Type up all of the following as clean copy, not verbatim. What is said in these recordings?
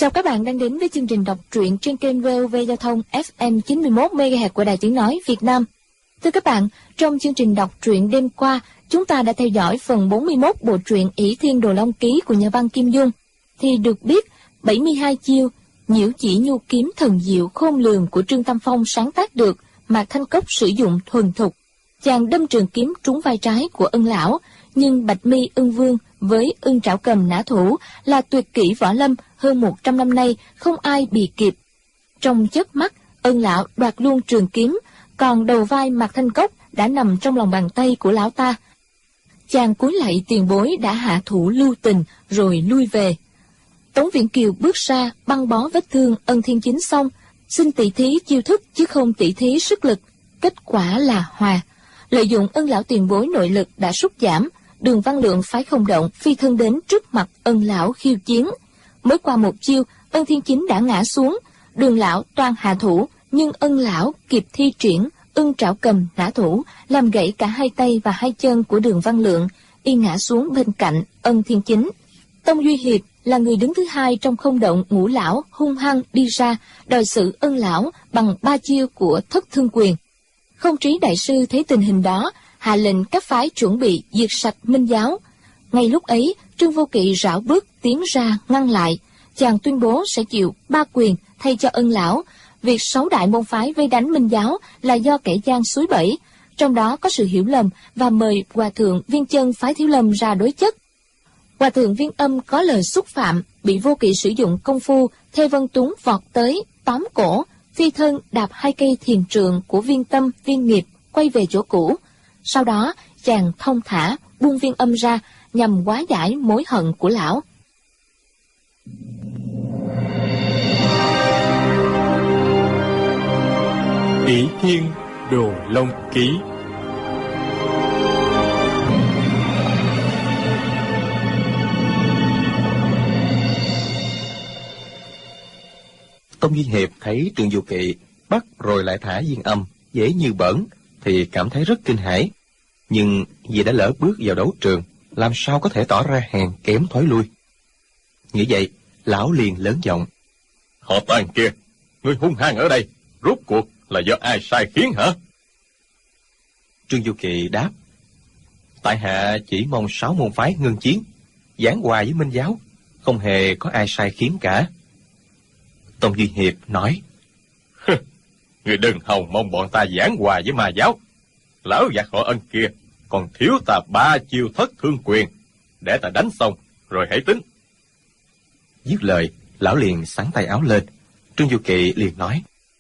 Chào các bạn đang đến với chương trình đọc truyện trên kênh VOV Giao thông FM 91 MHz của Đài Tiếng nói Việt Nam. Thưa các bạn, trong chương trình đọc truyện đêm qua, chúng ta đã theo dõi phần 41 bộ truyện Ỷ Thiên Đồ Long Ký của nhà văn Kim Dung. Thì được biết, 72 chiêu nhiễu chỉ nhu kiếm thần diệu khôn lường của Trương Tam Phong sáng tác được, Mạc Thanh Cốc sử dụng thuần thục. Chàng đâm trường kiếm trúng vai trái của Ân lão, nhưng Bạch Mi Ưng Vương với Ưng Trảo Cầm nã thủ là tuyệt kỹ võ lâm hơn 100 năm nay không ai bì kịp. Trong chớp mắt, Ân lão đoạt luôn trường kiếm, còn đầu vai Mạc Thanh Cốc đã nằm trong lòng bàn tay của lão ta. Chàng cúi lạy tiền bối đã hạ thủ lưu tình rồi lui về. Tống Viễn Kiều bước ra băng bó vết thương Ân Thiên Chính xong, xin tỷ thí chiêu thức chứ không tỷ thí sức lực. Kết quả là hòa. Lợi dụng Ân lão tiền bối nội lực đã sút giảm, Đường Văn Lượng phái Không Động phi thân đến trước mặt Ân lão khiêu chiến. Mới qua một chiêu, Ân Thiên Chính đã ngã xuống. Đường lão toan hạ thủ, nhưng Ân lão kịp thi triển Ưng Trảo Cầm nã thủ, làm gãy cả hai tay và hai chân của Đường Văn Lượng, y ngã xuống bên cạnh Ân Thiên Chính. Tông Duy Hiệp là người đứng thứ hai trong Không Động ngũ lão hung hăng đi ra đòi xử Ân lão bằng 3 chiêu của Thất Thương Quyền. Không Trí đại sư thấy tình hình đó, hạ lệnh các phái chuẩn bị diệt sạch Minh giáo. Ngay lúc ấy, Trương Vô Kỵ rảo bước tiến ra ngăn lại. Chàng tuyên bố sẽ chịu 3 quyền thay cho Ân lão. Việc 6 đại môn phái vây đánh Minh giáo là do kẻ gian suối bẫy, trong đó có sự hiểu lầm, và mời Hòa thượng Viên Chân phái Thiếu Lâm ra đối chất. Hòa thượng Viên Âm có lời xúc phạm, bị Vô Kỵ sử dụng công phu Thê Vân Tuấn vọt tới tóm cổ, phi thân đạp 2 cây thiền trượng của Viên Tâm, Viên Nghiệp quay về chỗ cũ. Sau đó chàng thông thả buông Viên Âm ra nhằm hóa giải mối hận của lão. Ỷ Thiên Đồ Long Ký. Tông Duy Hiệp thấy Trương Vô Kỵ bắt rồi lại thả Viên Âm dễ như bỡn thì cảm thấy rất kinh hãi, nhưng vì đã lỡ bước vào đấu trường, làm sao có thể tỏ ra hèn kém thối lui. Nghĩ vậy, lão liền lớn giọng: Họ Toàn kia, người hung hăng ở đây, rốt cuộc là do ai sai khiến hả? Trương Vô Kỵ đáp: Tại hạ chỉ mong 6 môn phái ngưng chiến, giảng hòa với Minh giáo, không hề có ai sai khiến cả. Tông Duy Hiệp nói: Người đừng hòng mong bọn ta giảng hòa với Ma giáo. Lão giặc họ Ân kia còn thiếu ta 3 chiêu Thất Thương Quyền, để ta đánh xong rồi hãy tính. Dứt lời, lão liền xắn tay áo lên. Trương Vô Kỵ liền nói: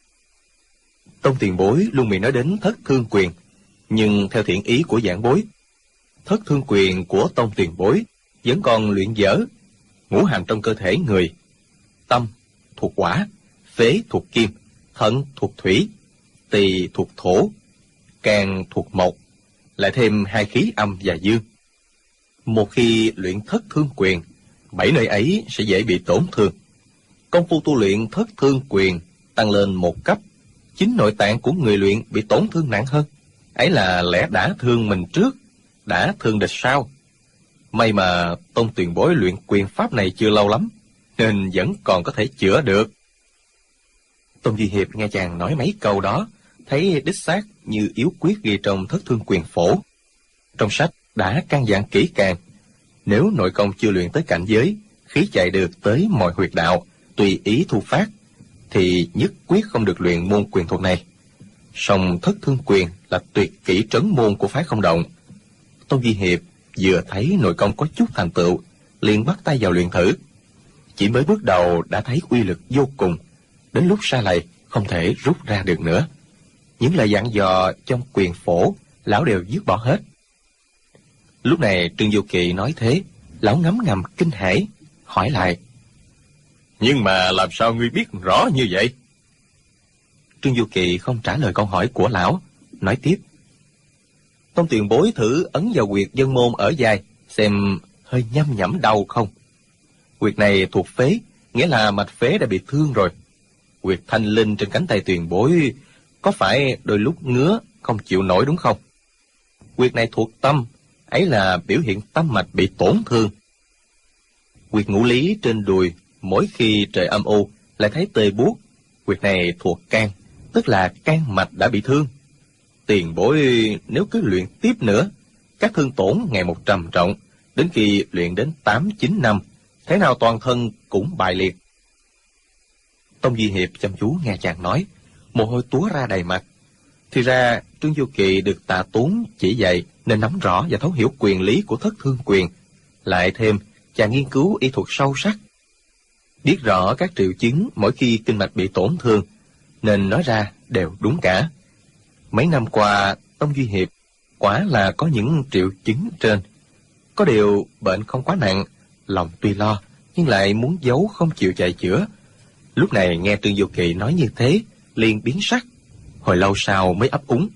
Tông tiền bối luôn miệng nói đến Thất Thương Quyền, nhưng theo thiện ý của giảng bối, Thất Thương Quyền của tông tiền bối vẫn còn luyện dở. Ngũ hành trong cơ thể người, tâm thuộc hỏa, phế thuộc kim, thận thuộc thủy, tỳ thuộc thổ, can thuộc mộc, lại thêm 2 khí âm và dương. Một khi luyện Thất Thương Quyền, 7 nơi ấy sẽ dễ bị tổn thương. Công phu tu luyện Thất Thương Quyền tăng lên 1 cấp, chính nội tạng của người luyện bị tổn thương nặng hơn. Ấy là lẽ đã thương mình trước, đã thương địch sau. May mà tông tiền bối luyện quyền pháp này chưa lâu lắm, nên vẫn còn có thể chữa được. Tông Duy Hiệp nghe chàng nói mấy câu đó, thấy đích xác như yếu quyết ghi trong Thất Thương Quyền phổ. Trong sách đã căn dặn kỹ càng, nếu nội công chưa luyện tới cảnh giới, khí chạy được tới mọi huyệt đạo, tùy ý thu phát, thì nhất quyết không được luyện môn quyền thuật này. Song Thất Thương Quyền là tuyệt kỹ trấn môn của phái Không Động. Tông Duy Hiệp vừa thấy nội công có chút thành tựu, liền bắt tay vào luyện thử. Chỉ mới bước đầu đã thấy uy lực vô cùng, đến lúc ra lầy không thể rút ra được nữa. Những lời dặn dò trong quyền phổ, lão đều dứt bỏ hết. Lúc này Trương Vô Kỵ nói thế, lão ngấm ngầm kinh hãi, hỏi lại: Nhưng mà làm sao ngươi biết rõ như vậy? Trương Vô Kỵ không trả lời câu hỏi của lão, nói tiếp: Tông tiền bối thử ấn vào huyệt dân môn ở vai, xem hơi nhăm nhẫm đau không. Huyệt này thuộc phế, nghĩa là mạch phế đã bị thương rồi. Huyệt thanh linh trên cánh tay tiền bối có phải đôi lúc ngứa không chịu nổi đúng không? Huyệt này thuộc tâm, ấy là biểu hiện tâm mạch bị tổn thương. Huyệt ngũ lý trên đùi mỗi khi trời âm u lại thấy tê buốt. Huyệt này thuộc can, tức là can mạch đã bị thương. Tiền bối nếu cứ luyện tiếp nữa, các thương tổn ngày một trầm trọng, đến khi luyện đến 8-9 năm, thế nào toàn thân cũng bại liệt. Tông Duy Hiệp chăm chú nghe chàng nói, mồ hôi túa ra đầy mặt. Thì ra Trương Du Kỳ được Tạ Tốn chỉ dạy nên nắm rõ và thấu hiểu quyền lý của thất thương quyền. Lại thêm chàng nghiên cứu y thuật sâu sắc, biết rõ các triệu chứng mỗi khi kinh mạch bị tổn thương, nên nói ra đều đúng cả. Mấy năm qua, Tông Duy Hiệp quả là có những triệu chứng trên. Có điều bệnh không quá nặng, lòng tuy lo nhưng lại muốn giấu không chịu chạy chữa. Lúc này nghe Trương Du Kỳ nói như thế, liền biến sắc. Hồi lâu sau mới ấp úng.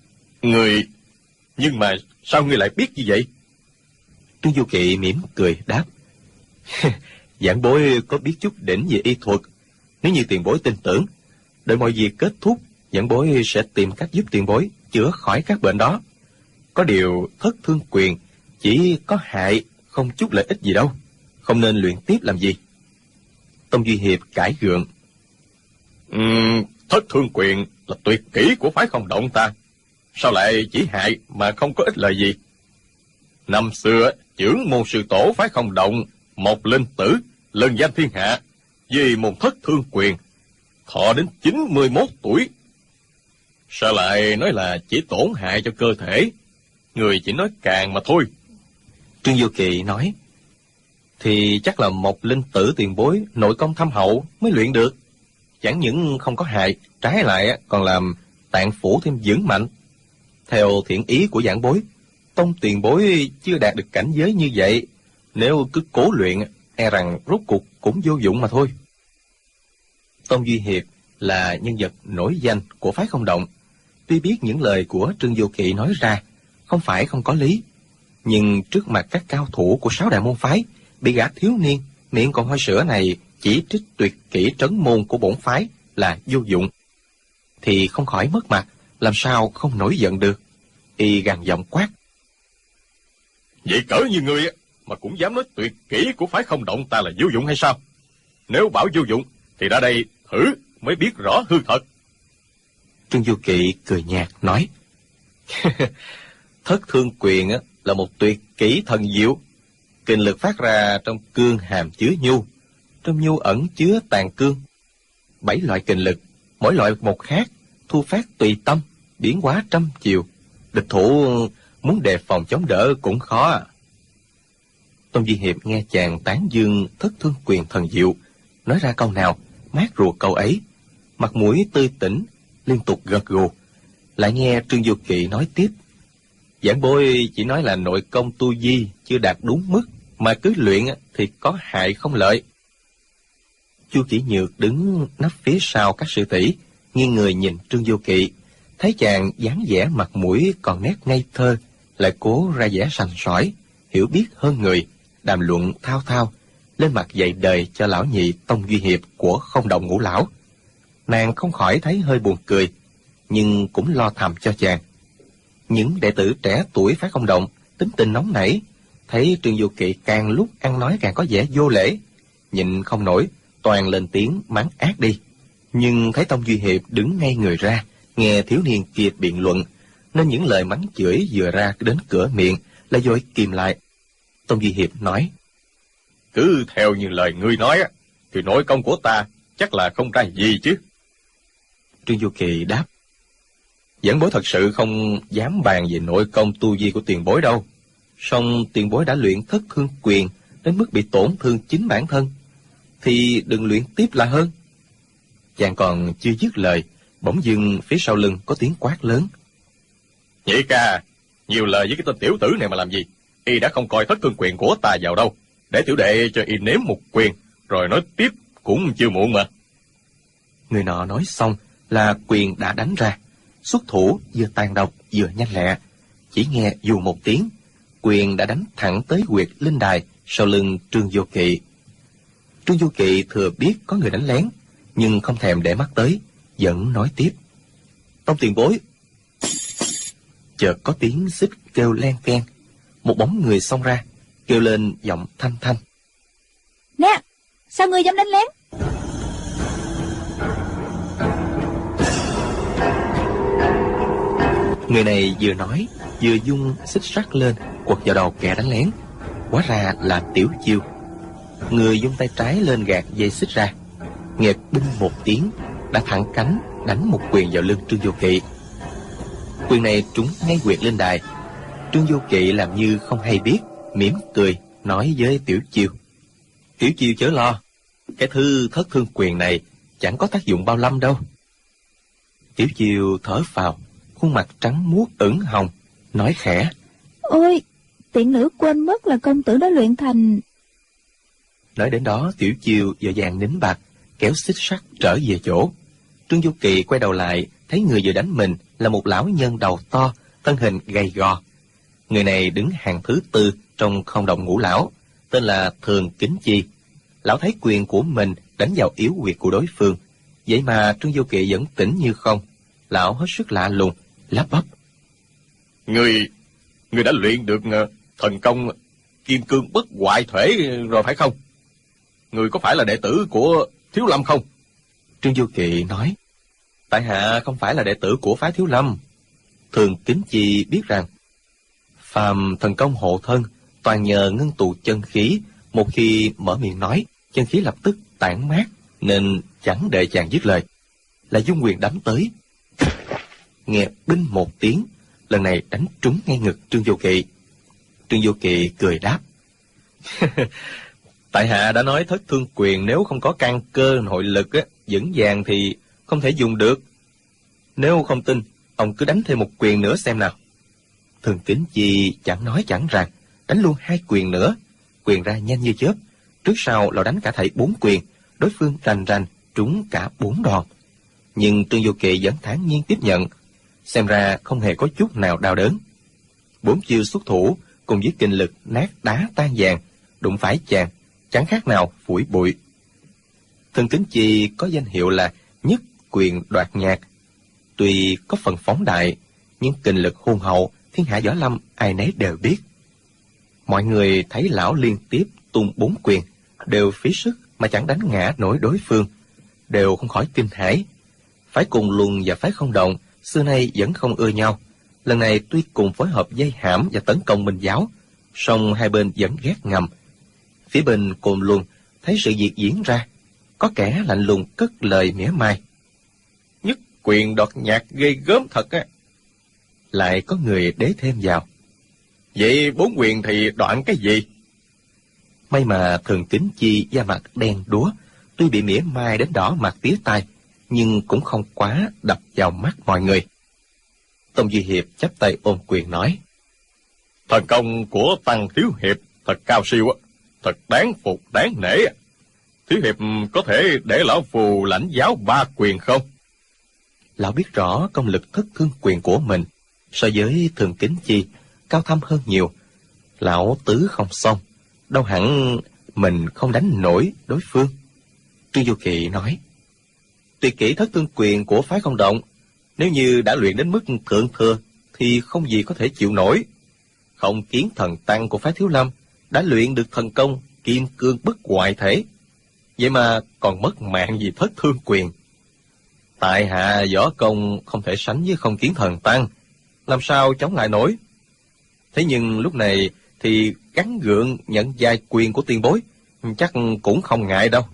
Nhưng mà sao ngươi lại biết như vậy? Trương Du Kỳ mỉm cười đáp. Giảng bối có biết chút đỉnh về y thuật. Nếu như tiền bối tin tưởng, đợi mọi việc kết thúc, giảng bối sẽ tìm cách giúp tiền bối chữa khỏi các bệnh đó. Có điều thất thương quyền chỉ có hại, không chút lợi ích gì đâu. Không nên luyện tiếp làm gì. Tông Duy Hiệp cãi gượng. Thất thương quyền là tuyệt kỹ của phái Không Động ta. Sao lại chỉ hại mà không có ích lợi gì? Năm xưa, chưởng môn sư tổ phái Không Động, một linh tử, lừng danh thiên hạ, vì môn thất thương quyền, thọ đến 91 tuổi. Sao lại nói là chỉ tổn hại cho cơ thể? Người chỉ nói càng mà thôi. Trương Du Kỳ nói, thì chắc là một linh tử tiền bối nội công thâm hậu mới luyện được. Chẳng những không có hại, trái lại còn làm tạng phủ thêm vững mạnh. Theo thiện ý của giảng bối, Tông tiền bối chưa đạt được cảnh giới như vậy. Nếu cứ cố luyện, e rằng rốt cuộc cũng vô dụng mà thôi. Tông Duy Hiệp là nhân vật nổi danh của phái Không Động. Tuy biết những lời của Trương Du Kỳ nói ra không phải không có lý, nhưng trước mặt các cao thủ của 6 đại môn phái, bị gã thiếu niên miệng còn hôi sữa này chỉ trích tuyệt kỹ trấn môn của bổn phái là vô dụng, thì không khỏi mất mặt, làm sao không nổi giận được. Y gằn giọng quát. Vậy cỡ như ngươi mà cũng dám nói tuyệt kỹ của phái Không Động ta là vô dụng hay sao? Nếu bảo vô dụng thì ra đây thử mới biết rõ hư thật. Trương Du Kỳ cười nhạt nói. Thất thương quyền là một tuyệt kỹ thần diệu. Kinh lực phát ra trong cương hàm chứa nhu, trong nhu ẩn chứa tàn cương. 7 loại kinh lực, mỗi loại một khác, thu phát tùy tâm, biến hóa trăm chiều. Địch thủ muốn đề phòng chống đỡ cũng khó. Tông Duy Hiệp nghe chàng tán dương thất thương quyền thần diệu, nói ra câu nào mát ruột câu ấy, mặt mũi tươi tỉnh, liên tục gật gù. Lại nghe Trương Du Kỳ nói tiếp. Giảng bối chỉ nói là nội công tu vi chưa đạt đúng mức, mà cứ luyện thì có hại không lợi. Chu Kỷ Nhược đứng nấp phía sau các sư tỷ, nghiêng người nhìn Trương Du Kỳ, thấy chàng dáng vẻ mặt mũi còn nét ngây thơ, lại cố ra vẻ sành sỏi, hiểu biết hơn người, đàm luận thao thao, lên mặt dạy đời cho lão nhị Tông Duy Hiệp của Không Động Ngũ lão. Nàng không khỏi thấy hơi buồn cười, nhưng cũng lo thầm cho chàng. Những đệ tử trẻ tuổi phái Không Động tính tình nóng nảy, thấy Trương Du Kỳ càng lúc ăn nói càng có vẻ vô lễ, nhịn không nổi, toàn lên tiếng mắng ác đi. Nhưng thấy Tông Duy Hiệp đứng ngay người ra, nghe thiếu niên kia biện luận, nên những lời mắng chửi vừa ra đến cửa miệng lại vội kìm lại. Tông Duy Hiệp nói, cứ theo như lời ngươi nói thì nội công của ta chắc là không ra gì chứ. Trương Du Kỳ đáp, giảng bối thật sự không dám bàn về nội công tu vi của tiền bối đâu. Song tiền bối đã luyện thất thương quyền đến mức bị tổn thương chính bản thân, thì đừng luyện tiếp là hơn. Chàng còn chưa dứt lời, bỗng dưng phía sau lưng có tiếng quát lớn. Nhị ca, nhiều lời với cái tên tiểu tử này mà làm gì? Y đã không coi thất thương quyền của ta vào đâu. Để tiểu đệ cho y nếm một quyền, rồi nói tiếp cũng chưa muộn mà. Người nọ nói xong là quyền đã đánh ra. Xuất thủ vừa tàn độc vừa nhanh lẹ. Chỉ nghe dù một tiếng, quyền đã đánh thẳng tới huyệt linh đài sau lưng Trương Du Kỳ. Trương Du Kỳ thừa biết có người đánh lén, nhưng không thèm để mắt tới, vẫn nói tiếp. Tông tiền bối. Chợt có tiếng xích kêu len keng, một bóng người xông ra, kêu lên giọng thanh thanh. Nè, Sao ngươi dám đánh lén? Người này vừa nói vừa dung xích sắt lên quật vào đầu kẻ đánh lén. Hóa ra là Tiểu Chiêu. Người dung tay trái lên gạt dây xích ra, nghe binh một tiếng, đã thẳng cánh đánh một quyền vào lưng Trương Vô Kỵ. Quyền này trúng ngay huyệt lên đài. Trương Vô Kỵ làm như không hay biết, mỉm cười nói với Tiểu Chiêu: Tiểu Chiêu chớ lo, cái thư thất thương quyền này chẳng có tác dụng bao lâm đâu. Tiểu Chiêu thở phào, khuôn mặt trắng muốt ửng hồng, nói khẽ: Ôi, tiện nữ quên mất là công tử đã luyện thành. Nói đến đó, Tiểu Chiêu vội vàng nín bặt, kéo xích sắt trở về chỗ. Trương Du Kỳ quay đầu lại, thấy người vừa đánh mình là một lão nhân đầu to, thân hình gầy gò. Người này đứng hàng thứ tư trong không động ngũ lão, tên là Thường Kính Chi. Lão thấy quyền của mình đánh vào yếu huyệt của đối phương, vậy mà Trương Du Kỳ vẫn tỉnh như không. Lão hết sức lạ lùng, lắp bắp: Người đã luyện được thần công kim cương bất hoại thể rồi phải không? Người có phải là đệ tử của Thiếu Lâm không? Trương Du Kỳ nói: Tại hạ không phải là đệ tử của phái Thiếu Lâm. Thường Kính Chi biết rằng phàm thần công hộ thân toàn nhờ ngưng tụ chân khí, một khi mở miệng nói, chân khí lập tức tản mát, nên chẳng đợi chàng dứt lời là dung quyền đấm tới. Nghe binh một tiếng, lần này đánh trúng ngay ngực Trương Du Kỳ. Trương Du Kỳ cười đáp: Tại hạ đã nói thất thương quyền nếu không có căn cơ nội lực vững vàng thì không thể dùng được. Nếu không tin, ông cứ đánh thêm một quyền nữa xem nào. Thường Kính Chi chẳng nói chẳng rằng, đánh luôn 2 quyền nữa. Quyền ra nhanh như chớp, trước sau lão đánh cả thảy 4 quyền, đối phương rành rành trúng cả 4 đòn. Nhưng Trương Du Kỳ vẫn thản nhiên tiếp nhận, xem ra không hề có chút nào đau đớn. 4 chiêu xuất thủ cùng với kinh lực nát đá tan vàng, đụng phải chàng chẳng khác nào phủi bụi. Thường Kính Chi có danh hiệu là nhất quyền đoạt nhạc. Tuy có phần phóng đại, nhưng kinh lực hùng hậu, thiên hạ võ lâm ai nấy đều biết. Mọi người thấy lão liên tiếp tung 4 quyền, đều phí sức mà chẳng đánh ngã nổi đối phương, đều không khỏi kinh hãi. Phái Cùng Luân và phái Không Động xưa nay vẫn không ưa nhau. Lần này tuy cùng phối hợp dây hãm và tấn công Minh Giáo, song hai bên vẫn ghét ngầm. Phía bên Cồn Luân thấy sự việc diễn ra, có kẻ lạnh lùng cất lời mỉa mai: Nhất quyền đoạt nhạc ghê gớm thật á. Lại có người đế thêm vào: Vậy 4 quyền thì đoạn cái gì? May mà Thường Kính Chi da mặt đen đúa, tuy bị mỉa mai đến đỏ mặt tía tai, nhưng cũng không quá đập vào mắt mọi người. Tông Duy Hiệp chắp tay ôm quyền nói: Thần công của Tăng Thiếu Hiệp thật cao siêu á, thật đáng phục đáng nể. Thiếu Hiệp có thể để lão phù lãnh giáo 3 quyền không? Lão biết rõ công lực thất thương quyền của mình so với Thường Kính Chi cao thâm hơn nhiều. Lão tứ không xong, đâu hẳn mình không đánh nổi đối phương. Trương Du Kỳ nói: Tuyệt kỹ thất thương quyền của phái Không Động, nếu như đã luyện đến mức thượng thừa thì không gì có thể chịu nổi. Không Kiến Thần Tăng của phái Thiếu Lâm đã luyện được thần công kim cương bất hoại thể, vậy mà còn mất mạng vì thất thương quyền. Tại hạ võ công không thể sánh với Không Kiến Thần Tăng, làm sao chống lại nổi. Thế nhưng lúc này thì gắn gượng nhận vài quyền của tiền bối, chắc cũng không ngại đâu.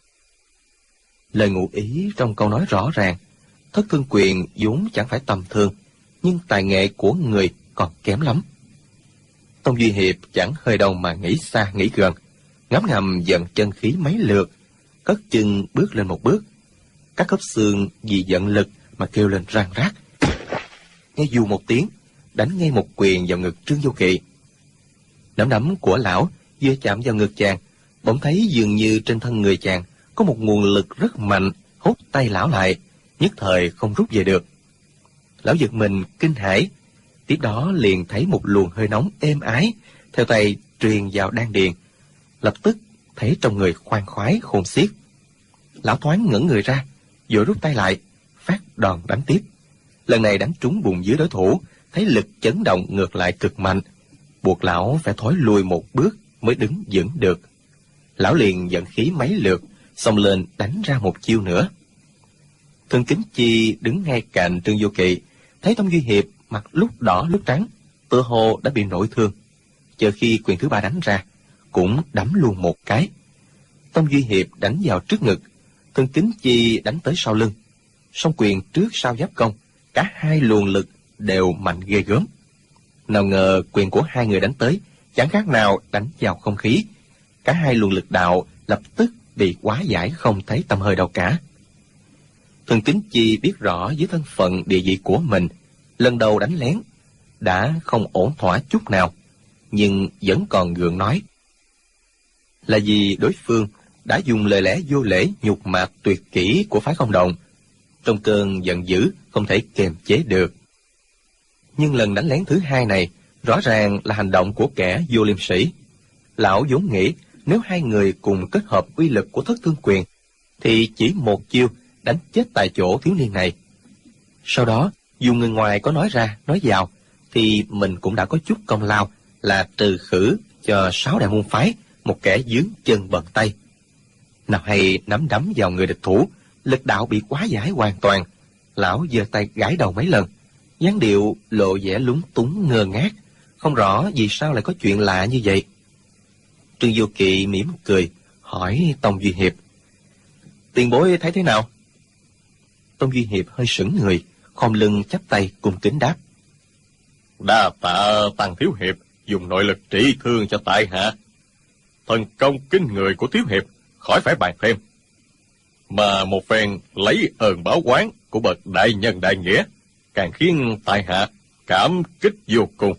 Lời ngụ ý trong câu nói rõ ràng, thất thương quyền vốn chẳng phải tầm thường, nhưng tài nghệ của người còn kém lắm. Tông Duy Hiệp chẳng hơi đâu mà nghĩ xa nghĩ gần, ngấm ngầm dần chân khí mấy lượt, cất chân bước lên một bước. Các khớp xương vì giận lực mà kêu lên răng rác. Nghe dù một tiếng, đánh ngay một quyền vào ngực Trương Du Kỳ. Nắm đấm của lão vừa chạm vào ngực chàng, bỗng thấy dường như trên thân người chàng có một nguồn lực rất mạnh hút tay lão lại, nhất thời không rút về được. Lão giật mình kinh hãi, tiếp đó liền thấy một luồng hơi nóng êm ái theo tay truyền vào đan điền, lập tức thấy trong người khoan khoái khôn xiết. Lão thoáng ngẩng người ra, vội rút tay lại, phát đòn đánh tiếp. Lần này đánh trúng bụng dưới đối thủ, thấy lực chấn động ngược lại cực mạnh, buộc lão phải thối lùi một bước mới đứng vững được. Lão liền dẫn khí mấy lượt, xông lên đánh ra một chiêu nữa. Thường Kính Chi đứng ngay cạnh Trương Vô Kỵ, thấy Tông Duy Hiệp mặt lúc đỏ lúc trắng, tựa hồ đã bị nội thương. Chờ khi quyền thứ ba đánh ra, cũng đấm luôn một cái. Tông Duy Hiệp đánh vào trước ngực, Thường Kính Chi đánh tới sau lưng. Song quyền trước sau giáp công, cả hai luồng lực đều mạnh ghê gớm. Nào ngờ quyền của hai người đánh tới chẳng khác nào đánh vào không khí. Cả hai luồng lực đạo lập tức bị hóa giải không thấy tăm hơi đâu cả. Thường Kính Chi biết rõ với thân phận địa vị của mình, lần đầu đánh lén đã không ổn thỏa chút nào, nhưng vẫn còn gượng nói. Là vì đối phương đã dùng lời lẽ vô lễ nhục mạ tuyệt kỹ của phái Không Động, trong cơn giận dữ không thể kiềm chế được. Nhưng lần đánh lén thứ hai này rõ ràng là hành động của kẻ vô liêm sỉ. Lão vốn nghĩ nếu hai người cùng kết hợp uy lực của Thất Thương Quyền thì chỉ một chiêu đánh chết tại chỗ thiếu niên này. Sau đó dù người ngoài có nói ra nói vào thì mình cũng đã có chút công lao là trừ khử cho 6 đại môn phái một kẻ dướng chân bận tay. Nào hay nắm đấm vào người địch thủ, lực đạo bị hóa giải hoàn toàn. Lão giơ tay gãi đầu mấy lần, dáng điệu lộ vẻ lúng túng ngơ ngác, không rõ vì sao lại có chuyện lạ như vậy. Trương Vô Kỵ mỉm cười hỏi Tông Duy Hiệp: tiền bối thấy thế nào? Tông Duy Hiệp hơi sững người, khom lưng chắp tay cung kính đáp: đa tạ Tăng thiếu hiệp dùng nội lực trị thương cho tại hạ. Thần công kinh người của thiếu hiệp khỏi phải bàn thêm, mà một phen lấy ơn báo oán của bậc đại nhân đại nghĩa càng khiến tại hạ cảm kích vô cùng.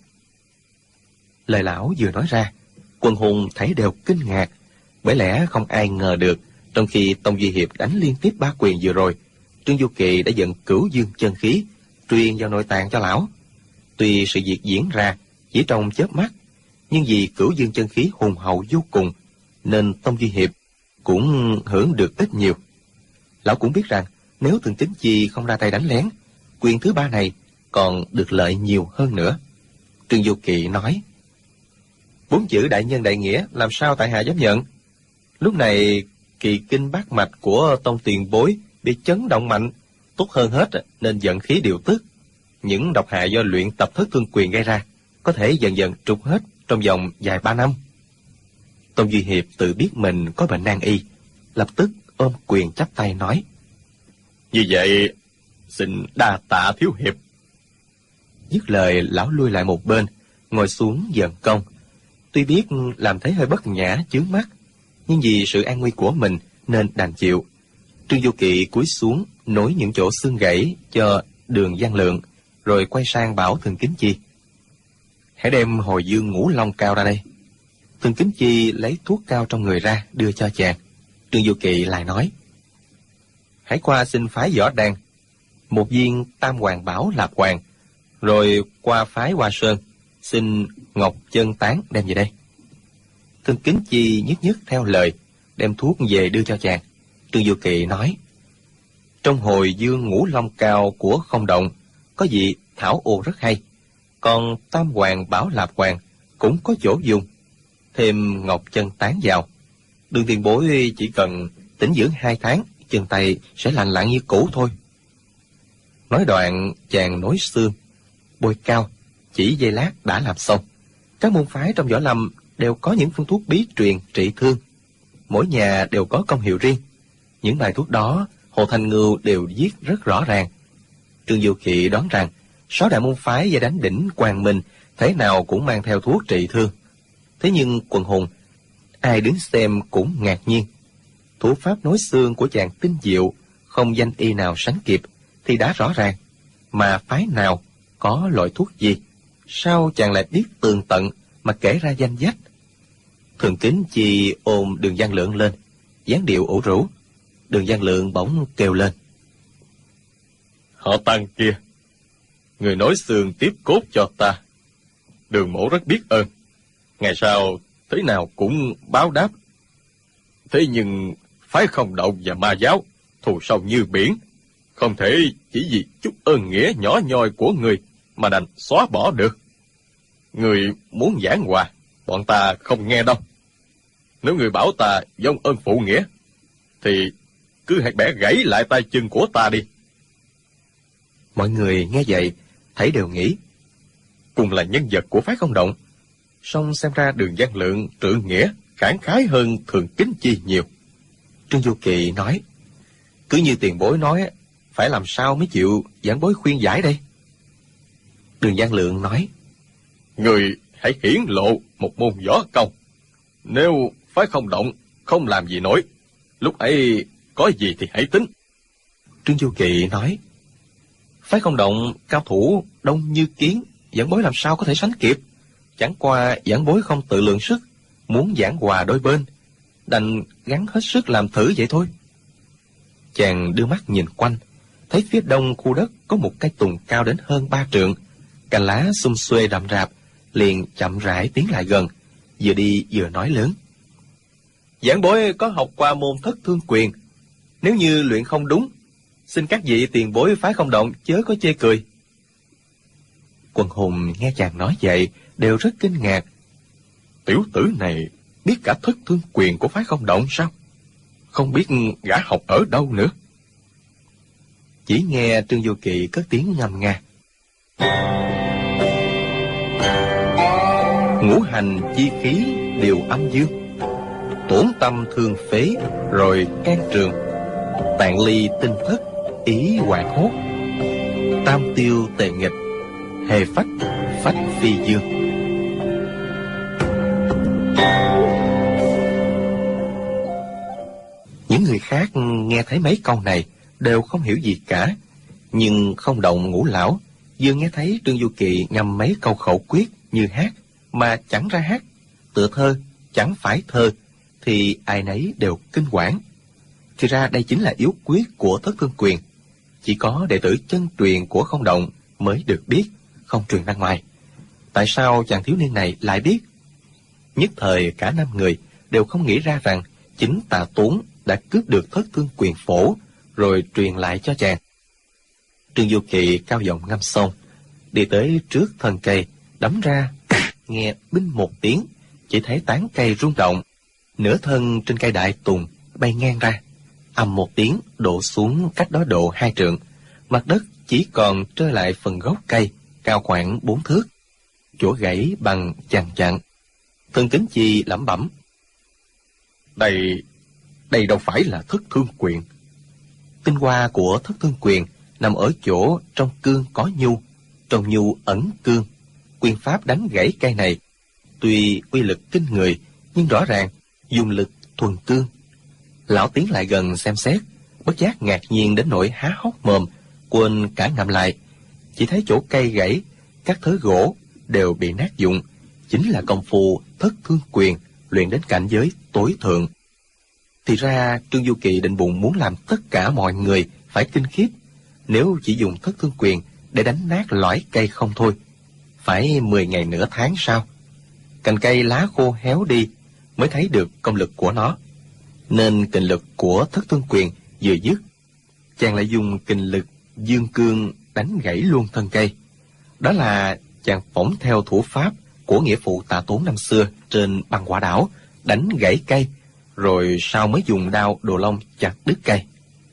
Lời lão vừa nói ra, quần hùng thấy đều kinh ngạc, bởi lẽ không ai ngờ được trong khi Tông Duy Hiệp đánh liên tiếp 3 quyền vừa rồi, Trương Vô Kỵ đã dẫn Cửu Dương chân khí truyền vào nội tạng cho lão. Tuy sự việc diễn ra chỉ trong chớp mắt, nhưng vì Cửu Dương chân khí hùng hậu vô cùng nên Tông Duy Hiệp cũng hưởng được ít nhiều. Lão cũng biết rằng nếu Thường Kính Chi không ra tay đánh lén, quyền thứ ba này còn được lợi nhiều hơn nữa. Trương Vô Kỵ nói: 4 chữ đại nhân đại nghĩa làm sao tại hạ dám nhận. Lúc này kỳ kinh bát mạch của Tông tiền bối bị chấn động mạnh, tốt hơn hết nên giận khí điều tức. Những độc hại do luyện tập Thất Thương Quyền gây ra có thể dần dần trục hết trong vòng vài 3 năm. Tông Duy Hiệp tự biết mình có bệnh nan y, lập tức ôm quyền chắp tay nói: như vậy xin đa tạ thiếu hiệp. Dứt lời, lão lui lại một bên, ngồi xuống dần công. Tuy biết làm thế hơi bất nhã chướng mắt, nhưng vì sự an nguy của mình nên đành chịu. Trương Vô Kỵ cúi xuống nối những chỗ xương gãy cho Đường Văn Lượng, rồi quay sang bảo Thường Kính Chi: hãy đem hồi dương ngũ long cao ra đây. Thường Kính Chi lấy thuốc cao trong người ra đưa cho chàng. Trương Vô Kỵ lại nói: hãy qua xin phái Võ Đan 1 viên Tam Hoàng Bảo Lạp Hoàng, rồi qua phái Hoa Sơn xin Ngọc Chân Tán đem về đây. Thường Kính Chi nhất nhất theo lời, đem thuốc về đưa cho chàng. Trương Vô Kỵ nói: trong hồi dương ngũ long cao của Không Động có vị thảo ô rất hay, còn Tam Hoàng Bảo Lạp Hoàng cũng có chỗ dùng, thêm Ngọc Chân Tán vào, Đường tiền bối chỉ cần tĩnh dưỡng 2 tháng, chân tay sẽ lành lặn như cũ thôi. Nói đoạn chàng nối xương, bôi cao, chỉ giây lát đã làm xong. Các môn phái trong võ lâm đều có những phương thuốc bí truyền trị thương, mỗi nhà đều có công hiệu riêng. Những bài thuốc đó Hồ Thanh Ngưu đều viết rất rõ ràng. Trương Vô Kỵ đoán rằng 6 đại môn phái và đánh đỉnh Quang Minh thế nào cũng mang theo thuốc trị thương. Thế nhưng quần hùng ai đứng xem cũng ngạc nhiên. Thủ pháp nối xương của chàng tinh diệu, không danh y nào sánh kịp thì đã rõ ràng, mà phái nào có loại thuốc gì, sao chàng lại biết tường tận mà kể ra danh sách. Thường Kính Chi ôm Đường Văn Lượng lên, dáng điệu ủ rũ. Đường Văn Lượng bỗng kêu lên: họ Tăng kia, người nối xương tiếp cốt cho ta, Đường mỗ rất biết ơn, ngày sau thế nào cũng báo đáp. Thế nhưng phái Không Động và Ma giáo thù sâu như biển, không thể chỉ vì chút ơn nghĩa nhỏ nhoi của người mà đành xóa bỏ được. Người muốn giảng hòa, bọn ta không nghe đâu. Nếu người bảo ta vong ơn phụ nghĩa, thì cứ hãy bẻ gãy lại tay chân của ta đi. Mọi người nghe vậy, thấy đều nghĩ, Cùng là nhân vật của phái không động, song xem ra Đường Văn Lượng trượng nghĩa, khẳng khái hơn Thường Kính Chi nhiều. Trương Du Kỳ nói, cứ như tiền bối nói, phải làm sao mới chịu giảng bối khuyên giải đây? Đường Văn Lượng nói, Người hãy hiển lộ một môn võ công. Nếu phái không động, không làm gì nổi, lúc ấy có gì thì hãy tính. Trương Du Kỳ nói, phái không động cao thủ đông như kiến, giảng bối làm sao có thể sánh kịp. Chẳng qua giảng bối không tự lượng sức, muốn giảng hòa đôi bên, đành gắng hết sức làm thử vậy thôi. Chàng đưa mắt nhìn quanh, thấy phía đông khu đất có một cây tùng cao đến hơn 3 trượng, cành lá xum xuê rậm rạp, liền chậm rãi tiến lại gần, vừa đi vừa nói lớn. Giảng bối có học qua môn Thất Thương Quyền, nếu như luyện không đúng, xin các vị tiền bối phái không động chớ có chê cười. Quần hùng nghe chàng nói vậy đều rất kinh ngạc. Tiểu tử này biết cả Thất Thương Quyền của phái không động sao? Không biết gã học ở đâu nữa. Chỉ nghe Trương Du Kỳ cất tiếng ngâm nga. Ngũ hành chi khí đều âm dương, tổn tâm thương phế rồi can trường, tạng ly tinh thất ý hoảng hốt, tam tiêu tề nghịch, hề phách phách phi dương. Những người khác nghe thấy mấy câu này đều không hiểu gì cả, nhưng không động Ngũ lão vừa nghe thấy Trương Du Kỳ ngâm mấy câu khẩu quyết như hát mà chẳng ra hát, tựa thơ chẳng phải thơ, thì ai nấy đều kinh hoảng. Thì ra đây chính là yếu quyết của Thất Thương Quyền, chỉ có đệ tử chân truyền của không động mới được biết, không truyền ra ngoài. Tại sao chàng thiếu niên này lại biết? Nhất thời cả 5 người đều không nghĩ ra rằng chính Tạ Tốn đã cướp được Thất Thương Quyền phổ rồi truyền lại cho chàng. Trương Du Kỳ cao giọng ngâm xong, đi tới trước thân cây, đấm ra, nghe binh một tiếng, chỉ thấy tán cây rung động, nửa thân trên cây đại tùng bay ngang ra, ầm một tiếng đổ xuống cách đó độ 2 trượng, mặt đất chỉ còn trơ lại phần gốc cây cao khoảng 4 thước, chỗ gãy bằng chằng chặn. Thường Kính Chi lẩm bẩm, Đây đâu phải là Thất Thương Quyền. Tinh hoa của Thất Thương Quyền nằm ở chỗ trong cương có nhu, trong nhu ẩn cương. Quyền pháp đánh gãy cây này tuy uy lực kinh người, nhưng rõ ràng dùng lực thuần cương. Lão tiến lại gần xem xét, bất giác ngạc nhiên đến nỗi há hốc mồm, quên cả ngậm lại. Chỉ thấy chỗ cây gãy, các thớ gỗ đều bị nát dụng, chính là công phu Thất Thương Quyền luyện đến cảnh giới tối thượng. Thì ra Trương Du Kỳ định bụng muốn làm tất cả mọi người phải kinh khiếp, nếu chỉ dùng Thất Thương Quyền để đánh nát lõi cây không thôi, phải 10 ngày nửa tháng sau, cành cây lá khô héo đi mới thấy được công lực của nó. Nên kình lực của Thất Thương Quyền vừa dứt, chàng lại dùng kình lực dương cương đánh gãy luôn thân cây. Đó là chàng phỏng theo thủ pháp của nghĩa phụ Tạ Tốn năm xưa trên băng quả đảo, đánh gãy cây, rồi sau mới dùng đao đồ long chặt đứt cây.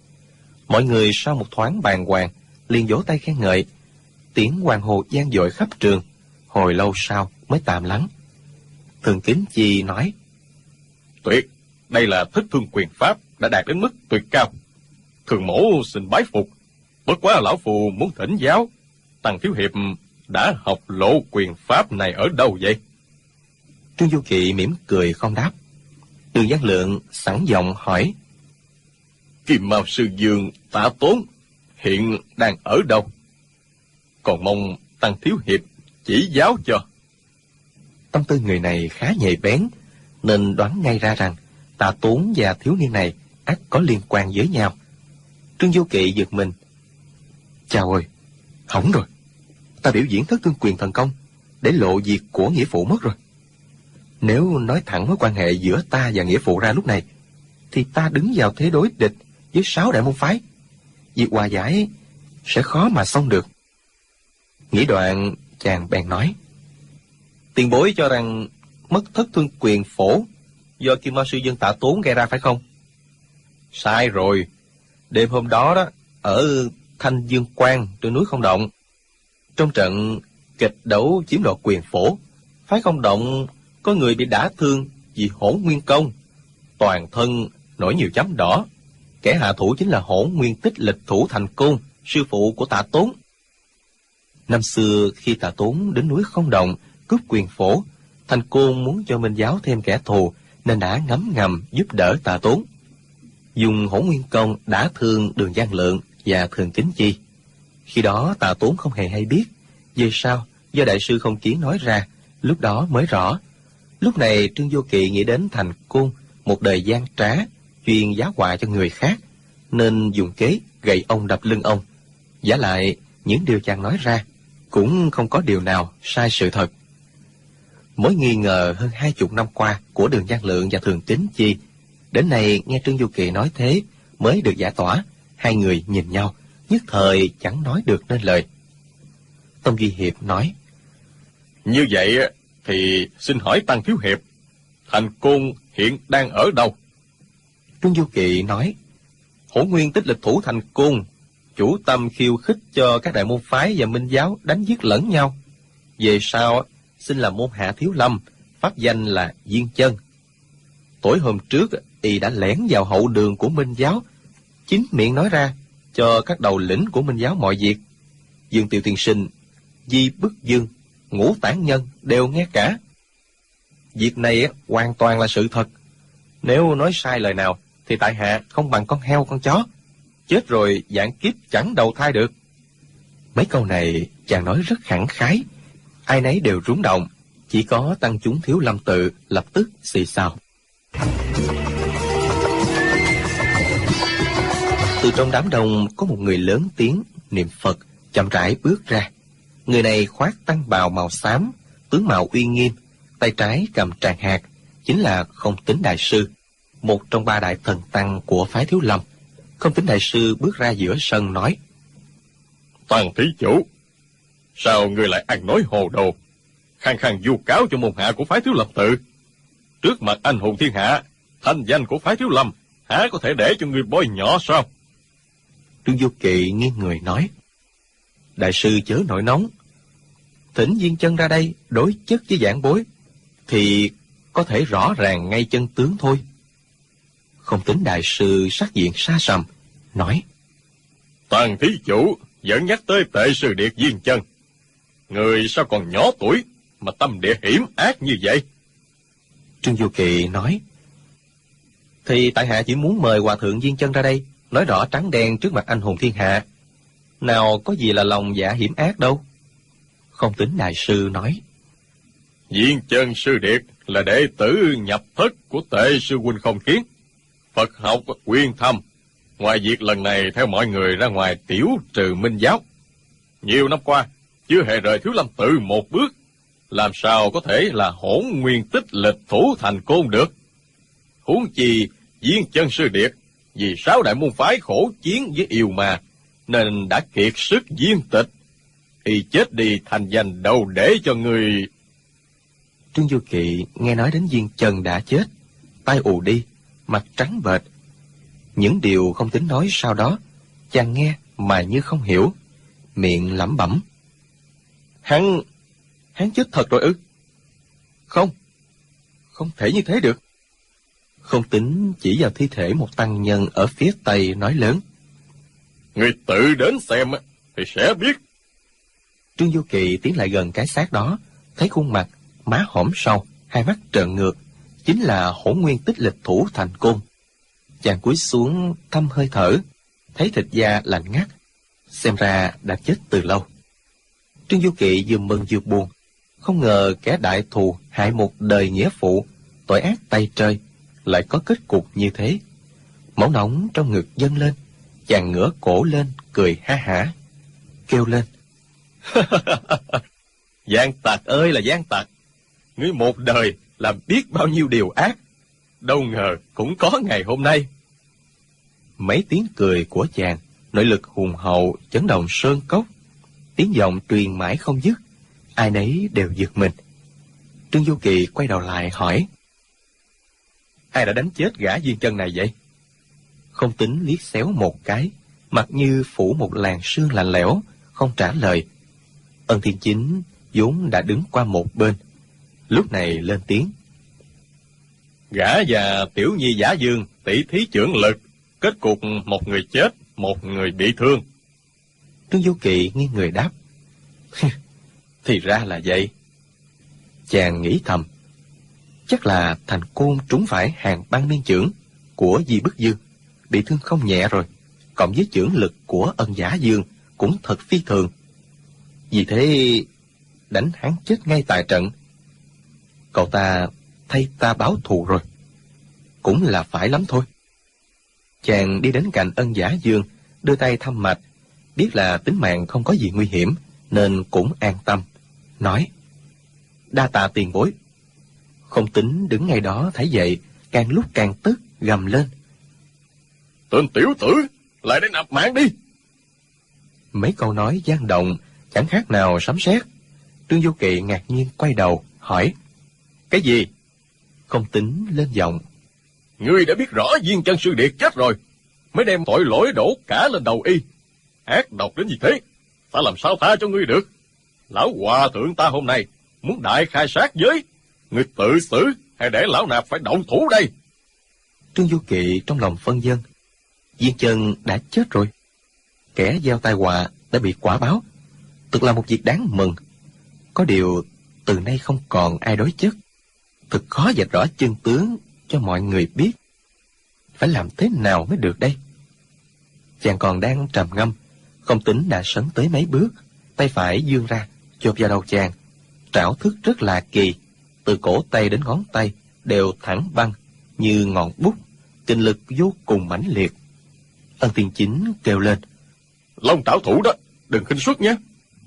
Mọi người sau một thoáng bàng hoàng liền vỗ tay khen ngợi, tiếng hoan hô vang dội khắp trường. Hồi lâu sau mới tạm lắng. Thường Kính Chi nói, Tuyệt, đây là Thất Thương Quyền pháp đã đạt đến mức tuyệt cao. Thường mổ xin bái phục. Bất quá lão phù muốn thỉnh giáo, Tăng thiếu hiệp đã học lộ quyền pháp này ở đâu vậy? Trương Du Kỳ mỉm cười không đáp. Đường Văn Lượng sẵn giọng hỏi, Kim Mao sư dương Tạ Tốn hiện đang ở đâu? Còn mong Tăng thiếu hiệp chỉ giáo cho. Tâm tư người này khá nhạy bén, nên đoán ngay ra rằng Tạ Tốn và thiếu niên này ắt có liên quan với nhau. Trương Du Kỳ giật mình. Chào ơi, hỏng rồi, ta biểu diễn Thất Thương Quyền thần công để lộ việc của nghĩa phụ mất rồi. Nếu nói thẳng mối quan hệ giữa ta và nghĩa phụ ra lúc này, thì ta đứng vào thế đối địch với 6 đại môn phái. Việc hòa giải sẽ khó mà xong được. Nghĩ đoạn, chàng bèn nói, tiền bối cho rằng mất Thất Thương Quyền phổ do Kim Mao sư dân Tạ Tốn gây ra phải không? Sai rồi. Đêm hôm đó đó, ở Thanh Dương Quan trên núi Không Động, trong trận kịch đấu chiếm đoạt quyền phổ, phái Không Động có người bị đả thương vì Hỗn Nguyên công, toàn thân nổi nhiều chấm đỏ. Kẻ hạ thủ chính là Hỗn Nguyên Tích Lịch Thủ Thành Côn, sư phụ của Tạ Tốn. Năm xưa khi Tạ Tốn đến núi Không Động cướp quyền phổ, Thành Côn muốn cho Minh giáo thêm kẻ thù nên đã ngấm ngầm giúp đỡ Tạ Tốn, dùng Hỗn Nguyên công đả thương Đường Giang Lượng và Thường Kính Chi. Khi đó Tạ Tốn không hề hay biết, về sau do đại sư Không Kiến nói ra, lúc đó mới rõ. Lúc này Trương Vô Kỵ nghĩ đến Thành Côn một đời gian trá, chuyên giá họa cho người khác, nên dùng kế gậy ông đập lưng ông. Giả lại những điều chàng nói ra cũng không có điều nào sai sự thật. Mối nghi ngờ hơn 20 năm qua của Đường Giang Lượng và Thường Kính Chi, đến nay nghe Trương Du Kỳ nói thế mới được giải tỏa. Hai người nhìn nhau, nhất thời chẳng nói được nên lời. Tông Duy Hiệp nói: Như vậy thì xin hỏi Tăng Thiếu Hiệp, Thành Côn hiện đang ở đâu? Trương Du Kỳ nói: Hỗn Nguyên Tích Lịch Thủ Thành Côn chủ tâm khiêu khích cho các đại môn phái và Minh giáo đánh giết lẫn nhau. Về sau xin là môn hạ Thiếu Lâm, pháp danh là Viên Chân. Tối hôm trước y đã lẻn vào hậu đường của Minh giáo, chính miệng nói ra cho các đầu lĩnh của Minh giáo mọi việc. Dương Tiêu tiên sinh, Di Bức Dương, Ngũ Tản Nhân đều nghe cả. Việc này hoàn toàn là sự thật. Nếu nói sai lời nào thì tại hạ không bằng con heo con chó, chết rồi vạn kiếp chẳng đầu thai được. Mấy câu này chàng nói rất khẳng khái, ai nấy đều rúng động, chỉ có tăng chúng Thiếu Lâm Tự lập tức xì xào. Từ trong đám đông có một người lớn tiếng niệm Phật chậm rãi bước ra. Người này khoác tăng bào màu xám, tướng mạo uy nghiêm, tay trái cầm tràng hạt, chính là Không Tính Đại Sư, một trong ba đại thần tăng của phái Thiếu Lâm. Không Tính Đại Sư bước ra giữa sân nói: Tăng thí chủ, sao ngươi lại ăn nói hồ đồ, khăng khăng vu cáo cho môn hạ của phái Thiếu Lâm Tự? Trước mặt anh hùng thiên hạ, thanh danh của phái Thiếu Lâm há có thể để cho ngươi bôi nhọ sao? Trương Du Kỳ nghiêng người nói: Đại sư chớ nổi nóng, thỉnh Viên Chân ra đây đối chất với giảng bối thì có thể rõ ràng ngay chân tướng thôi. Không Tính Đại Sư sắc diện xa sầm nói: Tăng thí chủ vẫn nhắc tới Tệ Sư Điệt Viên Chân, người sao còn nhỏ tuổi mà tâm địa hiểm ác như vậy? Trương Du Kỳ nói: Thì tại hạ chỉ muốn mời hòa thượng Viên Chân ra đây nói rõ trắng đen trước mặt anh hùng thiên hạ, nào có gì là lòng dạ hiểm ác đâu. Không Tính Đại Sư nói: Viên Chân Sư Điệt là đệ tử nhập thất của Tệ Sư huynh Không Kiến, Phật học uyên thâm. Ngoài việc lần này theo mọi người ra ngoài tiểu trừ Minh giáo, nhiều năm qua chưa hề rời Thiếu Lâm Tự một bước, làm sao có thể là Hỗn Nguyên Tích Lịch Thủ Thành Côn được? Huống chi Viên Chân Sư Điệt vì 6 đại môn phái khổ chiến với yêu ma nên đã kiệt sức viên tịch, y chết đi thành danh đâu để cho người. Trương Du Kỵ nghe nói đến Viên Chân đã chết, tai ù đi, mặt trắng bệch. Những điều Không Tính nói sau đó chàng nghe mà như không hiểu, miệng lẩm bẩm: Hắn chết thật rồi ư? Không thể như thế được. Không Tính chỉ vào thi thể một tăng nhân ở phía tây nói lớn: Người tự đến xem thì sẽ biết. Trương Du Kỵ tiến lại gần cái xác đó, thấy khuôn mặt, má hõm sâu, hai mắt trợn ngược, chính là Hỗn Nguyên Tích Lịch Thủ Thành Côn. Chàng cúi xuống thăm hơi thở, thấy thịt da lạnh ngắt, xem ra đã chết từ lâu. Trương Du Kỵ vừa mừng vừa buồn, không ngờ kẻ đại thù hại một đời nghĩa phụ, tội ác tày trời, lại có kết cục như thế. Máu nóng trong ngực dâng lên, chàng ngửa cổ lên cười ha hả, kêu lên: Gian tặc ơi là gian tặc, ngươi một đời làm biết bao nhiêu điều ác, đâu ngờ cũng có ngày hôm nay. Mấy tiếng cười của chàng, nội lực hùng hậu chấn động sơn cốc, tiếng giọng truyền mãi không dứt, ai nấy đều giật mình. Trương Du Kỵ quay đầu lại hỏi: Ai đã đánh chết gã Viên Chân này vậy? Không Tính liếc xéo một cái, mặt như phủ một làn sương lạnh lẽo, không trả lời. Ân Thiên Chính vốn đã đứng qua một bên, lúc này lên tiếng. Gã và Tiểu Nhi Giả Dương tỷ thí chưởng lực, kết cục một người chết, một người bị thương. Trương Du Kỵ nghiêng người đáp. Thì ra là vậy. Chàng nghĩ thầm, chắc là Thành Côn trúng phải hàng băng niên chưởng của Di Bức Dương, bị thương không nhẹ rồi, cộng với chưởng lực của Ân Giả Dương cũng thật phi thường. Vì thế đánh hắn chết ngay tại trận. Cậu ta thay ta báo thù rồi, cũng là phải lắm thôi. Chàng đi đến cạnh Ân Giả Dương, đưa tay thăm mạch, biết là tính mạng không có gì nguy hiểm, nên cũng an tâm, nói: Đa tạ tiền bối. Không Tính đứng ngay đó thấy vậy, càng lúc càng tức, gầm lên: Tên tiểu tử, lại đến nạp mạng đi! Mấy câu nói gian động, chẳng khác nào sấm sét. Trương Du Kỵ ngạc nhiên quay đầu, hỏi: Cái gì? Không Tính lên giọng: Ngươi đã biết rõ Viên Chân Sư Điệt chết rồi, mới đem tội lỗi đổ cả lên đầu y. Ác độc đến như thế, ta làm sao tha cho ngươi được? Lão hòa thượng ta hôm nay muốn đại khai sát giới, ngươi tự xử hay để lão nạp phải động thủ đây? Trương Du Kỵ trong lòng phân vân. Viên Chân đã chết rồi, kẻ gieo tai họa đã bị quả báo, thật là một việc đáng mừng. Có điều từ nay không còn ai đối chất, thật khó vạch rõ chân tướng cho mọi người biết. Phải làm thế nào mới được đây? Chàng còn đang trầm ngâm, Không Tính đã sấn tới mấy bước, tay phải vươn ra chộp vào đầu chàng. Trảo thức rất lạ kỳ, từ cổ tay đến ngón tay đều thẳng băng như ngọn bút, kinh lực vô cùng mãnh liệt. Ân Thiên Chính kêu lên: Long trảo thủ đó, đừng khinh suất nhé.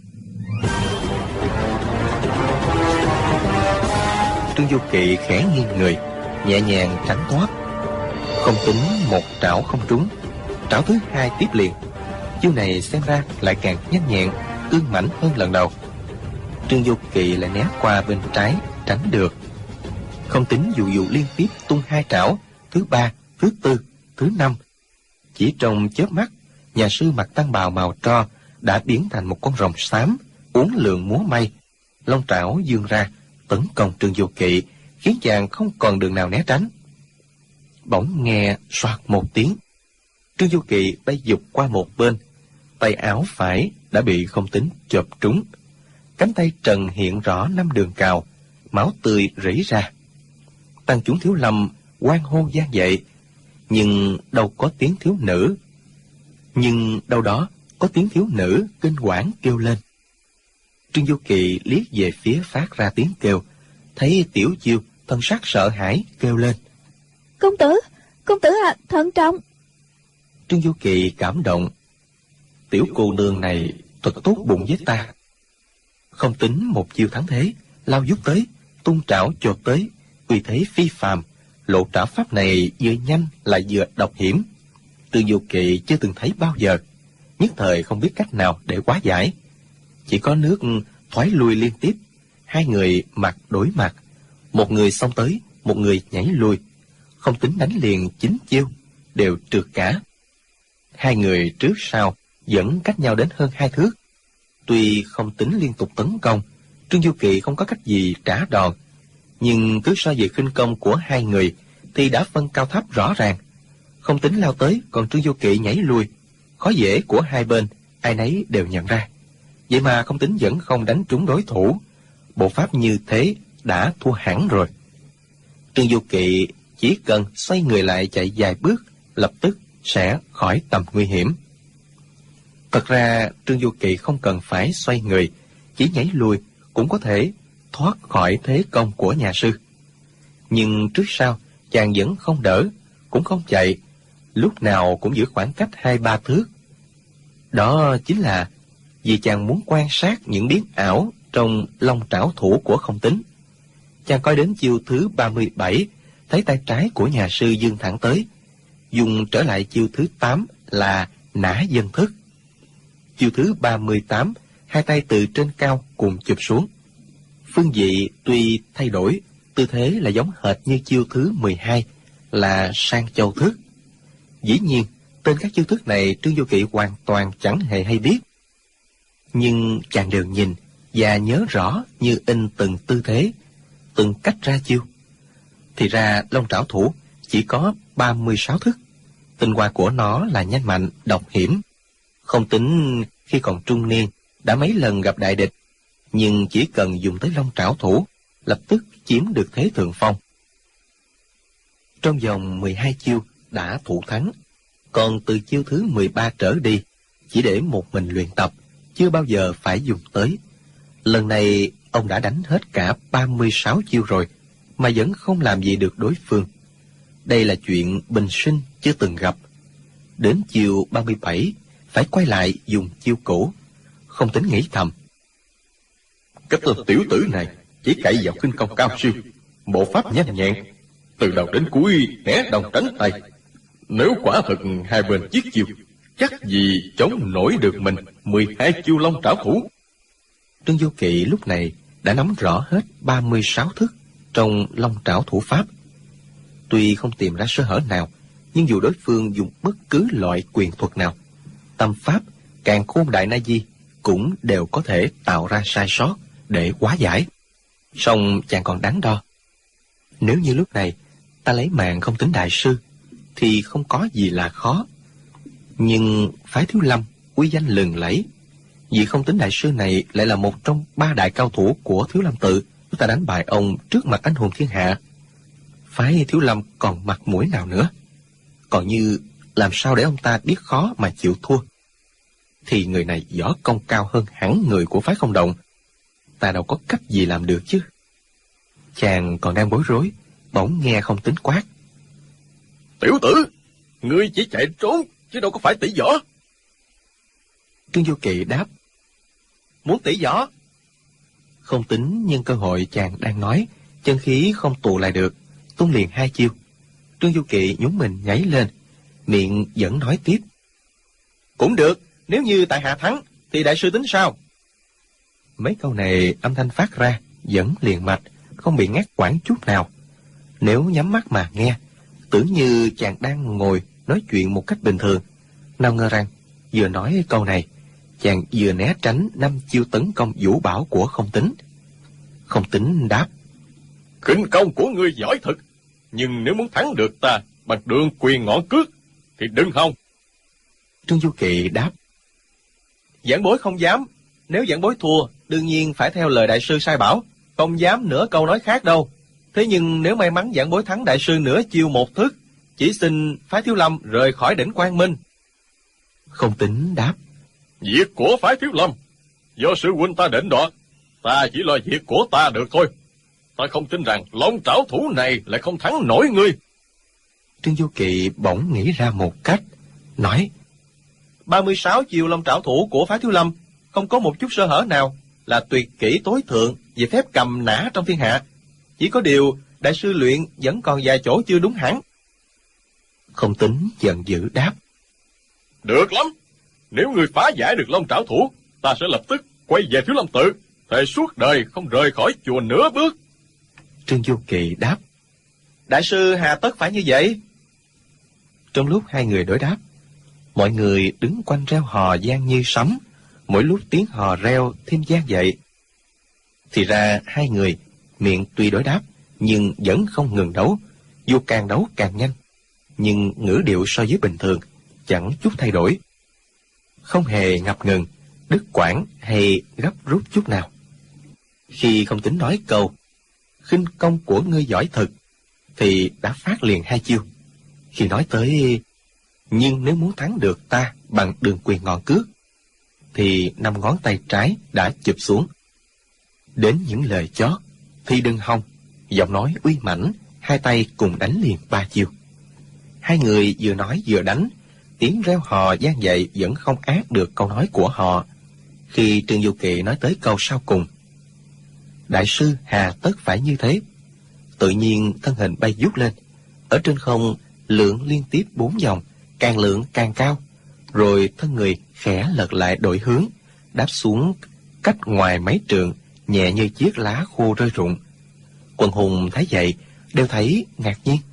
Trương Du Kỵ khẽ nghiêng người, nhẹ nhàng tránh thoát. Không Tính một trảo không trúng, trảo thứ hai tiếp liền. Chiêu này xem ra lại càng nhanh nhẹn, ương mãnh hơn lần đầu. Trương Du Kỵ lại né qua bên trái, tránh được. Không Tính dụ liên tiếp tung hai trảo, thứ ba, thứ tư, thứ năm. Chỉ trong chớp mắt, nhà sư mặc tăng bào màu tro đã biến thành một con rồng xám, uốn lượn múa may. Long trảo vươn ra tấn công Trương Du Kỵ, khiến chàng không còn đường nào né tránh. Bỗng nghe soạt một tiếng, Trương Du Kỵ bay giục qua một bên, tay áo phải đã bị Không Tính chộp trúng. Cánh tay trần hiện rõ 5 đường cào, máu tươi rỉ ra. Tăng chúng Thiếu Lâm hoan hô vang dậy, nhưng đâu đó có tiếng thiếu nữ kinh hoảng kêu lên. Trương Du Kỵ liếc về phía phát ra tiếng kêu, thấy Tiểu Chiêu thân sắc sợ hãi kêu lên: Công tử à, thận trọng. Trương Du Kỵ cảm động. Tiểu cô nương này thật tốt bụng với ta. Không Tính một chiêu thắng thế, lao vút tới, tung trảo chộp tới, uy thế phi phàm. Lộ trảo pháp này vừa nhanh lại vừa độc hiểm, Trương Du Kỵ chưa từng thấy bao giờ, nhất thời không biết cách nào để hóa giải. Chỉ có nước thoái lui liên tiếp, hai người mặt đối mặt, một người xông tới, một người nhảy lui. Không Tính đánh liền 9 chiêu, đều trượt cả. Hai người trước sau vẫn cách nhau đến hơn 2 thước. Tuy Không Tính liên tục tấn công, Trương Du Kỵ không có cách gì trả đòn, nhưng cứ so về khinh công của hai người thì đã phân cao thấp rõ ràng. Không Tính lao tới, còn Trương Du Kỵ nhảy lui. Khó dễ của hai bên ai nấy đều nhận ra. Vậy mà Không Tính vẫn không đánh trúng đối thủ. Bộ pháp như thế đã thua hẳn rồi. Trương Du Kỵ chỉ cần xoay người lại chạy vài bước, lập tức sẽ khỏi tầm nguy hiểm. Thật ra Trương Du Kỵ không cần phải xoay người, chỉ nhảy lùi cũng có thể thoát khỏi thế công của nhà sư. Nhưng trước sau chàng vẫn không đỡ, cũng không chạy, lúc nào cũng giữ khoảng cách 2-3 thước. Đó chính là vì chàng muốn quan sát những biến ảo trong long trảo thủ của Không Tính. Chàng coi đến chiêu thứ 37, thấy tay trái của nhà sư dương thẳng tới, dùng trở lại chiêu thứ 8 là nã dân thức. Chiêu thứ 38, hai tay từ trên cao cùng chụp xuống. Phương vị tuy thay đổi, tư thế là giống hệt như chiêu thứ 12 là sang châu thức. Dĩ nhiên, tên các chiêu thức này Trương Vô Kỵ hoàn toàn chẳng hề hay biết. Nhưng chàng đều nhìn và nhớ rõ như in từng tư thế, từng cách ra chiêu. Thì ra Long Trảo Thủ chỉ có 36 thức. Tinh hoa của nó là nhanh mạnh, độc hiểm. Không tính khi còn trung niên, đã mấy lần gặp đại địch, nhưng chỉ cần dùng tới Long Trảo Thủ, lập tức chiếm được thế thượng phong. Trong vòng 12 chiêu đã thủ thắng, còn từ chiêu thứ 13 trở đi, chỉ để một mình luyện tập, chưa bao giờ phải dùng tới. Lần này ông đã đánh hết cả 36 chiêu rồi, mà vẫn không làm gì được đối phương. Đây là chuyện bình sinh chưa từng gặp. Đến chiêu 37, phải quay lại dùng chiêu cũ. Không Tính nghĩ thầm: Cái tên tiểu tử này chỉ cậy vào khinh công cao siêu, bộ pháp nhanh nhẹn, từ đầu đến cuối né đồng tránh tay. Nếu quả thực hai bên chiết chiêu, chắc gì chống nổi được mình 12 chiêu Long Trảo Thủ. Trương Vô Kỵ lúc này đã nắm rõ hết 36 thức trong Long Trảo Thủ pháp. Tuy không tìm ra sơ hở nào, nhưng dù đối phương dùng bất cứ loại quyền thuật nào, tâm pháp, càn khôn đại na di cũng đều có thể tạo ra sai sót để hóa giải. Song chàng còn đắn đo. Nếu như lúc này ta lấy mạng Không Tính đại sư thì không có gì là khó. Nhưng phái Thiếu Lâm uy danh lừng lẫy, vị Không Tính đại sư này lại là một trong 3 đại cao thủ của Thiếu Lâm tự. Chúng ta đánh bại ông trước mặt anh hùng thiên hạ, phái Thiếu Lâm còn mặt mũi nào nữa? Còn như làm sao để ông ta biết khó mà chịu thua? Thì người này võ công cao hơn hẳn người của phái Không Động, ta đâu có cách gì làm được chứ. Chàng còn đang bối rối, bỗng nghe Không Tính quát: Tiểu tử, ngươi chỉ chạy trốn chứ đâu có phải tỉ võ. Trương Vô Kỵ đáp: Muốn tỉ võ. Không Tính nhân cơ hội chàng đang nói, chân khí không tụ lại được, tung liền 2 chiêu. Trương Vô Kỵ nhún mình nhảy lên, miệng vẫn nói tiếp: Cũng được, nếu như tại hạ thắng thì đại sư tính sao? Mấy câu này âm thanh phát ra vẫn liền mạch, không bị ngắt quãng chút nào. Nếu nhắm mắt mà nghe, tưởng như chàng đang ngồi nói chuyện một cách bình thường. Nào ngờ rằng vừa nói câu này, chàng vừa né tránh 5 chiêu tấn công vũ bão của Không Tính. Không Tính đáp: Khinh công của ngươi giỏi thật, nhưng nếu muốn thắng được ta bằng đường quyền ngọn cước thì đừng hòng. Trương Du Kỵ đáp: Giảng bối không dám. Nếu giảng bối thua, đương nhiên phải theo lời đại sư sai bảo, không dám nửa câu nói khác đâu. Thế nhưng nếu may mắn giảng bối thắng đại sư nửa chiêu một thức, chỉ xin phái Thiếu Lâm rời khỏi đỉnh Quang Minh. Không Tính đáp: Việc của phái Thiếu Lâm do sư huynh ta định đoạt, ta chỉ lo việc của ta được thôi. Ta không tin rằng Long Trảo Thủ này lại không thắng nổi ngươi. Trương Du Kỵ bỗng nghĩ ra một cách, nói: 36 chiêu Long Trảo Thủ của phái Thiếu Lâm không có một chút sơ hở nào, là tuyệt kỹ tối thượng về phép cầm nã trong thiên hạ. Chỉ có điều đại sư luyện vẫn còn vài chỗ chưa đúng hẳn. Không Tính giận dữ đáp: Được lắm, nếu ngươi phá giải được Long Trảo Thủ, ta sẽ lập tức quay về Thiếu Lâm tự, thề suốt đời không rời khỏi chùa nửa bước. Trương Du Kỵ đáp: Đại sư hà tất phải như vậy? Trong lúc hai người đối đáp, mọi người đứng quanh reo hò vang như sấm, mỗi lúc tiếng hò reo thêm vang dậy. Thì ra hai người miệng tuy đối đáp nhưng vẫn không ngừng đấu, dù càng đấu càng nhanh, nhưng ngữ điệu so với bình thường chẳng chút thay đổi, không hề ngập ngừng, đứt quãng hay gấp rút chút nào. Khi Không Tính nói câu khinh công của ngươi giỏi thật thì đã phát liền 2 chiêu. Khi nói tới nhưng nếu muốn thắng được ta bằng đường quyền ngọn cước thì 5 ngón tay trái đã chụp xuống. Đến những lời chót thì đừng hòng, giọng nói uy mãnh, hai tay cùng đánh liền 3 chiêu. Hai người vừa nói vừa đánh, tiếng reo hò vang dậy vẫn không át được câu nói của họ. Khi Trương Du Kỵ nói tới câu sau cùng, đại sư hà tất phải như thế, tự nhiên thân hình bay vút lên, ở trên không lượn liên tiếp 4 vòng, càng lượn càng cao, rồi thân người khẽ lật lại đổi hướng, đáp xuống cách ngoài mấy trượng, nhẹ như chiếc lá khô rơi rụng. Quần hùng thấy vậy đều thấy ngạc nhiên,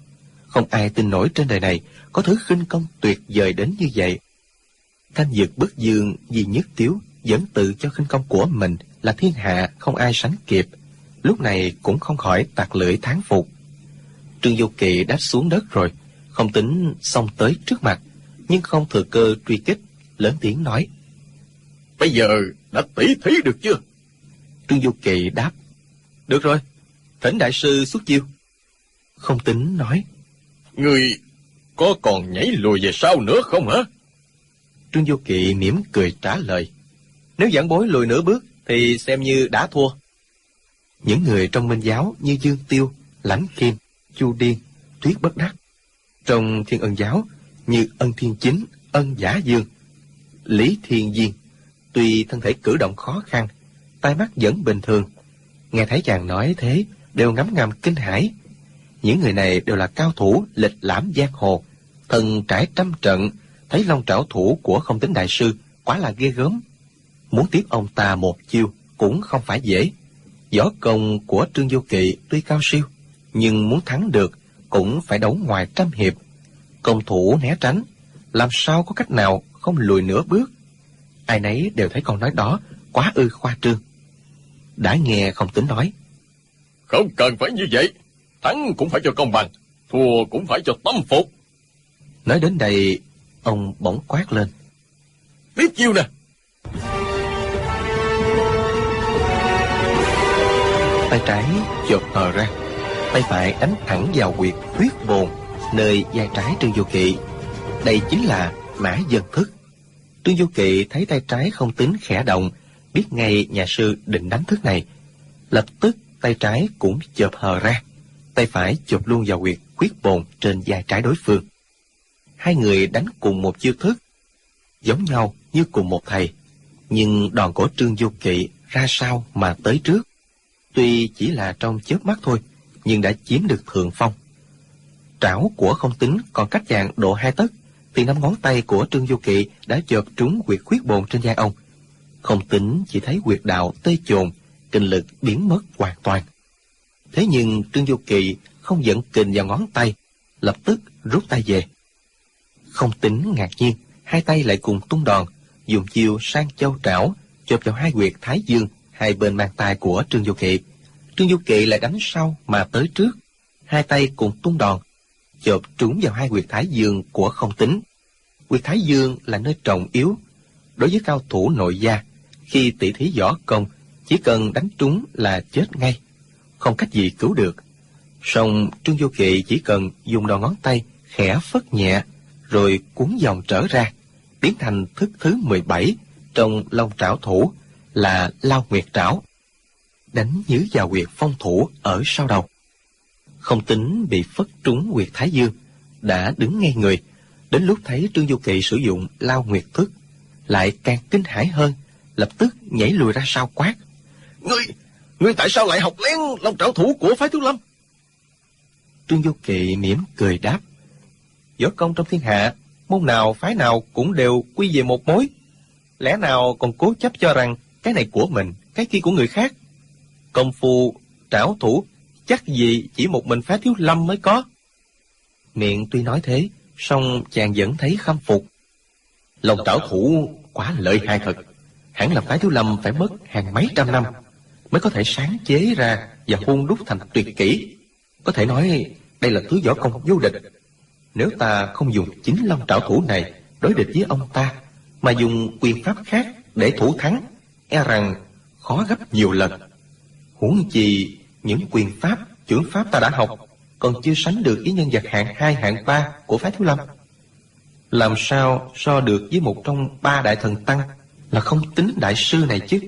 Không ai tin nổi trên đời này có thứ khinh công tuyệt vời đến như vậy. Thanh Dực Bất Dương vì Nhất Tiếu vẫn tự cho khinh công của mình là thiên hạ không ai sánh kịp, lúc này cũng không khỏi tặc lưỡi thán phục. Trương Vô Kỵ đáp xuống đất rồi, Không Tính xông tới trước mặt, nhưng không thừa cơ truy kích, lớn tiếng nói: Bây giờ đã tỉ thí được chưa? Trương Vô Kỵ đáp: Được rồi, thỉnh đại sư xuất chiêu. Không Tính nói: Người có còn nhảy lùi về sau nữa không hả? Trương Vô Kỵ mỉm cười trả lời: Nếu giảng bối lùi nửa bước thì xem như đã thua. Những người trong Minh giáo như Dương Tiêu, Lãnh Kim, Chu Điên, Thuyết Bất Đắc, trong Thiên Ân giáo như Ân Thiên Chính, Ân Giả Dương, Lý Thiên Diên, tuy thân thể cử động khó khăn, tai mắt vẫn bình thường, nghe thấy chàng nói thế đều ngấm ngầm kinh hãi. Những người này đều là cao thủ lịch lãm giang hồ, thần trải trăm trận, thấy long trảo thủ của Không Tính đại sư quá là ghê gớm. Muốn tiếp ông ta một chiêu cũng không phải dễ. Võ công của Trương Vô Kỵ tuy cao siêu, nhưng muốn thắng được cũng phải đấu ngoài trăm hiệp. Công thủ né tránh, làm sao có cách nào không lùi nửa bước. Ai nấy đều thấy câu nói đó quá ư khoa trương. Đã nghe Không Tính nói: Không cần phải như vậy, thắng cũng phải cho công bằng, thua cũng phải cho tâm phục. Nói đến đây, ông bỗng quát lên: Tiếp chiêu nè! Tay trái chộp hờ ra, tay phải đánh thẳng vào huyệt huyết bồn nơi vai trái Trương Vô Kỵ. Đây chính là Mã Dân Thức. Trương Vô Kỵ thấy tay trái Không Tính khẽ động, biết ngay nhà sư định đánh thức này, lập tức tay trái cũng chộp hờ ra, tay phải chộp luôn vào huyệt huyết bồn trên vai trái đối phương. Hai người đánh cùng một chiêu thức, giống nhau như cùng một thầy, nhưng đòn của Trương Vô Kỵ ra sao mà tới trước. Tuy chỉ là trong chớp mắt thôi, nhưng đã chiếm được thượng phong. Trảo của Không Tính còn cách chàng độ 2 tấc, thì 5 ngón tay của Trương Vô Kỵ đã chộp trúng huyệt huyết bồn trên vai ông. Không Tính chỉ thấy huyệt đạo tê chồn, kinh lực biến mất hoàn toàn. Thế nhưng Trương Vô Kỵ không dẫn kình vào ngón tay, lập tức rút tay về. Không Tính ngạc nhiên, hai tay lại cùng tung đòn, dùng chiêu Sang Châu Trảo chộp vào hai huyệt thái dương hai bên mang tay của Trương Vô Kỵ. Trương Vô Kỵ lại đánh sau mà tới trước, hai tay cùng tung đòn, chộp trúng vào hai huyệt thái dương của Không Tính. Huyệt thái dương là nơi trọng yếu. Đối với cao thủ nội gia, khi tỷ thí võ công, chỉ cần đánh trúng là chết ngay, không cách gì cứu được. Song Trương Vô Kỵ chỉ cần dùng đầu ngón tay khẽ phất nhẹ, rồi cuốn vòng trở ra, biến thành thức thứ 17 trong Long Trảo thủ là Lao Nguyệt Trảo, đánh nhứ vào huyệt phong thủ ở sau đầu. Không Tính bị phất trúng huyệt thái dương, đã đứng ngay người. Đến lúc thấy Trương Vô Kỵ sử dụng Lao Nguyệt thức, lại càng kinh hãi hơn, lập tức nhảy lùi ra sau quát: Ngươi tại sao lại học lén Long Trảo thủ của phái Thiếu Lâm? Trương Vô Kỵ mỉm cười đáp: Võ công trong thiên hạ, môn nào phái nào cũng đều quy về một mối, lẽ nào còn cố chấp cho rằng cái này của mình, cái kia của người khác? Công phu trảo thủ chắc gì chỉ một mình phái Thiếu Lâm mới có. Miệng tuy nói thế, song chàng vẫn thấy khâm phục. Long Trảo thủ quá lợi hại thật, hẳn là phái Thiếu Lâm phải mất hàng mấy trăm năm mới có thể sáng chế ra và hun đúc thành tuyệt kỹ. Có thể nói đây là thứ võ công vô địch. Nếu ta không dùng chính Long Trảo thủ này đối địch với ông ta, mà dùng quyền pháp khác để thủ thắng, e rằng khó gấp nhiều lần. Huống chi những quyền pháp, chưởng pháp ta đã học còn chưa sánh được với nhân vật hạng 2, hạng 3 của phái Thiếu Lâm. Làm sao so được với một trong 3 đại thần tăng là Không Tính đại sư này chứ?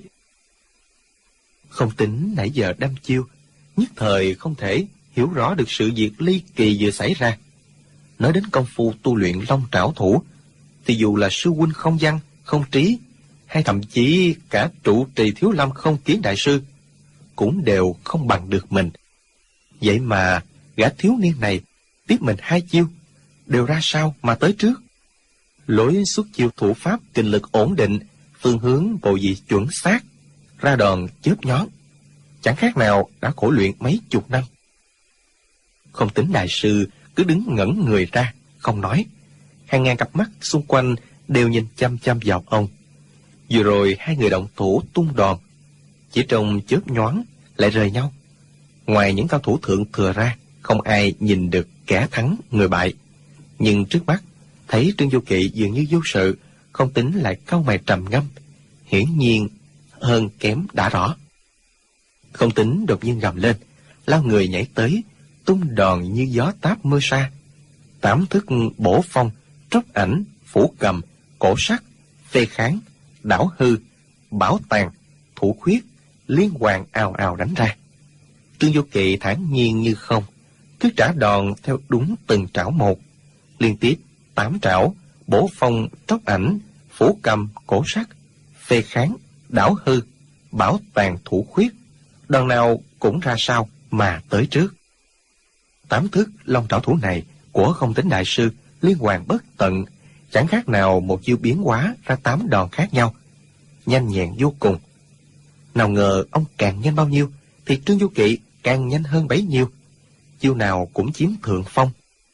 Không Tính nãy giờ đâm chiêu, nhất thời không thể hiểu rõ được sự việc ly kỳ vừa xảy ra. Nói đến công phu tu luyện Long Trảo thủ, thì dù là sư huynh Không Văn, Không Trí, hay thậm chí cả trụ trì Thiếu Lâm Không Kiến đại sư, cũng đều không bằng được mình. Vậy mà gã thiếu niên này tiếp mình 2 chiêu, đều ra sao mà tới trước. Lối xuất chiêu thủ pháp kinh lực ổn định, phương hướng bộ vị chuẩn xác, ra đòn chớp nhón, chẳng khác nào đã khổ luyện mấy chục năm. Không Tính đại sư cứ đứng ngẩn người ra, không nói. Hàng ngàn cặp mắt xung quanh đều nhìn chăm chăm vào ông. Vừa rồi hai người động thủ tung đòn, chỉ trong chớp nhoáng lại rời nhau. Ngoài những cao thủ thượng thừa ra, không ai nhìn được kẻ thắng người bại. Nhưng trước mắt thấy Trương Vô Kỵ dường như vô sự, không tính lại cau mày trầm ngâm. Hiển nhiên hơn kém đã rõ. Không tính đột nhiên gầm lên, lao người nhảy tới, tung đòn như gió táp mưa sa. 8 thức bổ phong, tróc ảnh, phủ cầm, cổ sắt, phê kháng, đảo hư, bảo tàng, thủ khuyết, liên hoàn ào ào đánh ra. Trương Vô Kỵ thản nhiên như không, cứ trả đòn theo đúng từng trảo một. Liên tiếp 8 trảo, bổ phong, tróc ảnh, phủ cầm, cổ sắt, phê kháng, đảo hư, bảo tàng, thủ khuyết. Đòn nào cũng ra sao mà tới trước. 8 thức long trảo thủ này của Không Tính đại sư liên hoàn bất tận, chẳng khác nào một chiêu biến hóa ra 8 đòn khác nhau, nhanh nhẹn vô cùng. Nào ngờ ông càng nhanh bao nhiêu thì Trương Vô Kỵ càng nhanh hơn bấy nhiêu, chiêu nào cũng chiếm thượng phong.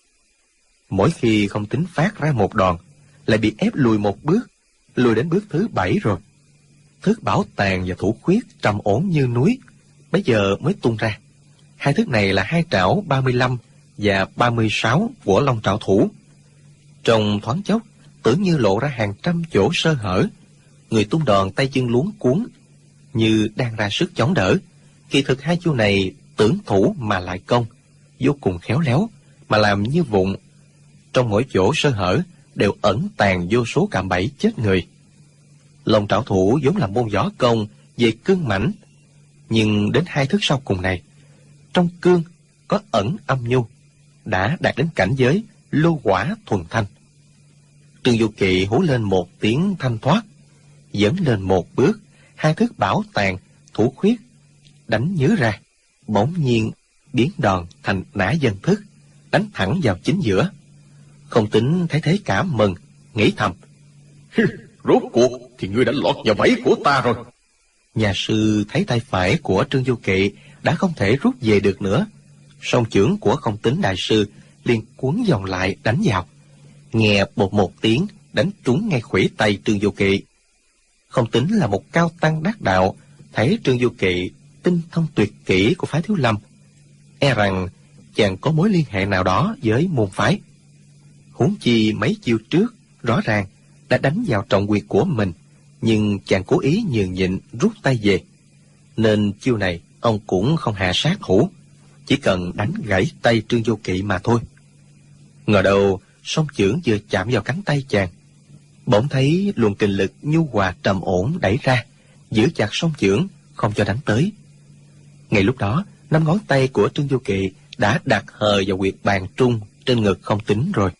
Mỗi khi Không Tính phát ra một đòn, lại bị ép lùi một bước, lùi đến bước thứ 7 rồi. Thức bảo tàng và thủ khuyết trầm ổn như núi, bây giờ mới tung ra. Hai thức này là hai trảo 35 và 36 của long trảo thủ. Trong thoáng chốc, tưởng như lộ ra hàng trăm chỗ sơ hở. Người tung đòn tay chân luống cuống, như đang ra sức chống đỡ. Kỳ thực hai chiêu này tưởng thủ mà lại công, vô cùng khéo léo, mà làm như vụng. Trong mỗi chỗ sơ hở đều ẩn tàng vô số cạm bẫy chết người. Long trảo thủ vốn là môn võ công về cương mãnh, nhưng đến hai thức sau cùng này, trong cương có ẩn âm nhu, đã đạt đến cảnh giới lô quả thuần thanh. Trương Vô Kỵ hú lên một tiếng thanh thoát, dẫn lên một bước, hai thức bảo tàng, thủ khuyết đánh nhứ ra, bỗng nhiên biến đòn thành nã dân thức, đánh thẳng vào chính giữa. Không Tính thấy thế cảm mừng, nghĩ thầm: Rốt cuộc thì ngươi đã lọt vào bẫy của ta rồi. Nhà sư thấy tay phải của Trương Vô Kỵ đã không thể rút về được nữa, song chưởng của Không Tính đại sư liền cuốn vòng lại đánh vào. Nghe bột một tiếng, đánh trúng ngay khuỷu tay Trương Vô Kỵ. Không Tính là một cao tăng đắc đạo, thấy Trương Vô Kỵ tinh thông tuyệt kỹ của phái Thiếu Lâm, e rằng chàng có mối liên hệ nào đó với môn phái. Huống chi mấy chiêu trước rõ ràng đã đánh vào trọng huyệt của mình, nhưng chàng cố ý nhường nhịn rút tay về, nên chiêu này ông cũng không hạ sát thủ, chỉ cần đánh gãy tay Trương Vô Kỵ mà thôi. Ngờ đâu song chưởng vừa chạm vào cánh tay chàng, bỗng thấy luồng kình lực nhu hòa trầm ổn đẩy ra, giữ chặt song chưởng không cho đánh tới. Ngay lúc đó, 5 ngón tay của Trương Vô Kỵ đã đặt hờ vào huyệt bàn trung trên ngực Không Tính rồi.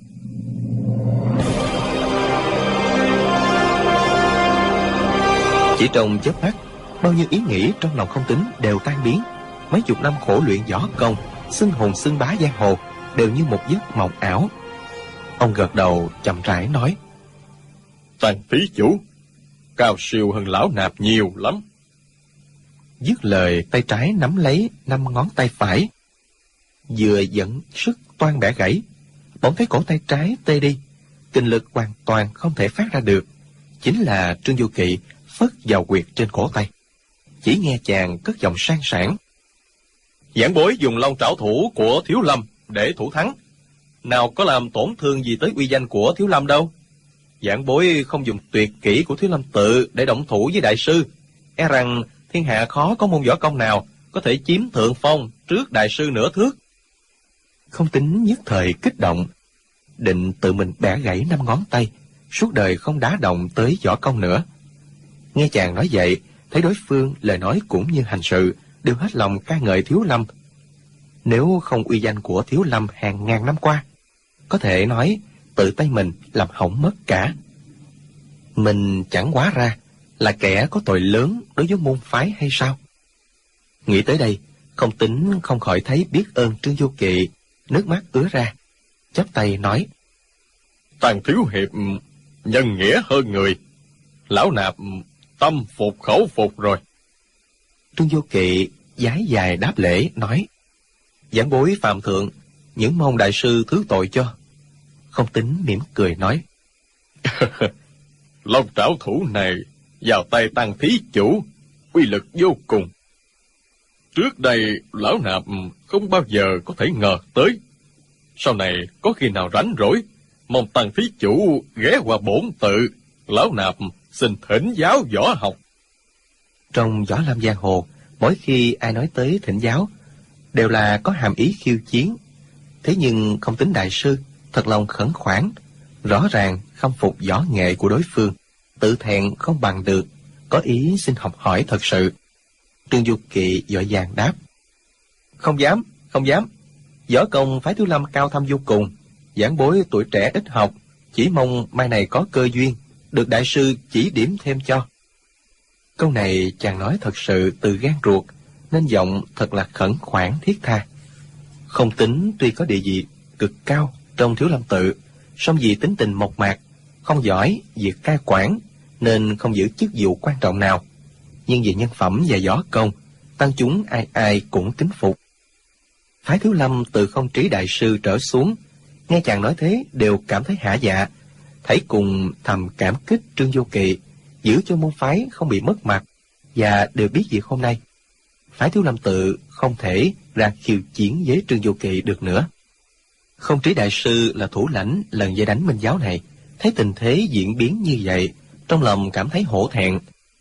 Chỉ trong chớp mắt, bao nhiêu ý nghĩ trong lòng Không Tính đều tan biến. Mấy chục năm khổ luyện võ công, xưng hùng xưng bá giang hồ đều như một giấc mộng ảo. Ông gật đầu chậm rãi nói: Tàn phí chủ, cao siêu hơn lão nạp nhiều lắm. Dứt lời, tay trái nắm lấy 5 ngón tay phải, vừa dẫn sức toan bẻ gãy, bỗng thấy cổ tay trái tê đi, kình lực hoàn toàn không thể phát ra được. Chính là Trương Vô Kỵ phất vào huyệt trên cổ tay. Chỉ nghe chàng cất giọng sang sảng: Giảng bối dùng long trảo thủ của Thiếu Lâm để thủ thắng, nào có làm tổn thương gì tới uy danh của Thiếu Lâm đâu. Giảng bối không dùng tuyệt kỹ của Thiếu Lâm tự để động thủ với đại sư, e rằng thiên hạ khó có môn võ công nào có thể chiếm thượng phong trước đại sư nửa thước. Không Tính nhất thời kích động, định tự mình bẻ gãy 5 ngón tay, suốt đời không đá động tới võ công nữa. Nghe chàng nói vậy, thấy đối phương lời nói cũng như hành sự đều hết lòng ca ngợi Thiếu Lâm. Nếu không uy danh của Thiếu Lâm hàng ngàn năm qua, có thể nói tự tay mình làm hỏng mất cả. Mình chẳng hóa ra là kẻ có tội lớn đối với môn phái hay sao? Nghĩ tới đây, Không Tính không khỏi thấy biết ơn Trương Vô Kỵ, nước mắt ứa ra, chắp tay nói: Tàn thiếu hiệp nhân nghĩa hơn người, lão nạp tâm phục khẩu phục rồi. Trương Vô Kỵ vái dài đáp lễ nói: Giảng bối phạm thượng, những mong đại sư thứ tội cho. Không Tính mỉm cười nói. Long trảo thủ này vào tay Tăng thí chủ, uy lực vô cùng. Trước đây lão nạp không bao giờ có thể ngờ tới. Sau này có khi nào rảnh rỗi, mong Tăng thí chủ ghé qua bổn tự, lão nạp xin thỉnh giáo võ học. Trong võ lâm giang hồ, mỗi khi ai nói tới thỉnh giáo, đều là có hàm ý khiêu chiến. Thế nhưng Không Tính đại sư thật lòng khẩn khoản, rõ ràng khâm phục võ nghệ của đối phương, tự thẹn không bằng được, có ý xin học hỏi thật sự. Trương Du Kỵ vội vàng đáp. Không dám, không dám. Võ công phái Thiếu Lâm cao thâm vô cùng, giảng bối tuổi trẻ ít học, chỉ mong mai này có cơ duyên, được đại sư chỉ điểm thêm cho. Câu này chàng nói thật sự từ gan ruột, nên giọng thật là khẩn khoản thiết tha. Không Tính tuy có địa vị cực cao trong Thiếu Lâm tự, song vì tính tình mộc mạc, không giỏi việc cai quản, nên không giữ chức vụ quan trọng nào. Nhưng về nhân phẩm và võ công, tăng chúng ai ai cũng kính phục. Phái Thiếu Lâm từ Không Trí đại sư trở xuống, nghe chàng nói thế đều cảm thấy hả dạ, thấy cùng thầm cảm kích Trương Du Kỵ, giữ cho môn phái không bị mất mặt, và đều biết việc hôm nay phái Thiếu Lâm tự không thể ra khiêu chiến với Trương Du Kỵ được nữa. Không Trí đại sư là thủ lãnh lần dây đánh Minh giáo này, thấy tình thế diễn biến như vậy, trong lòng cảm thấy hổ thẹn.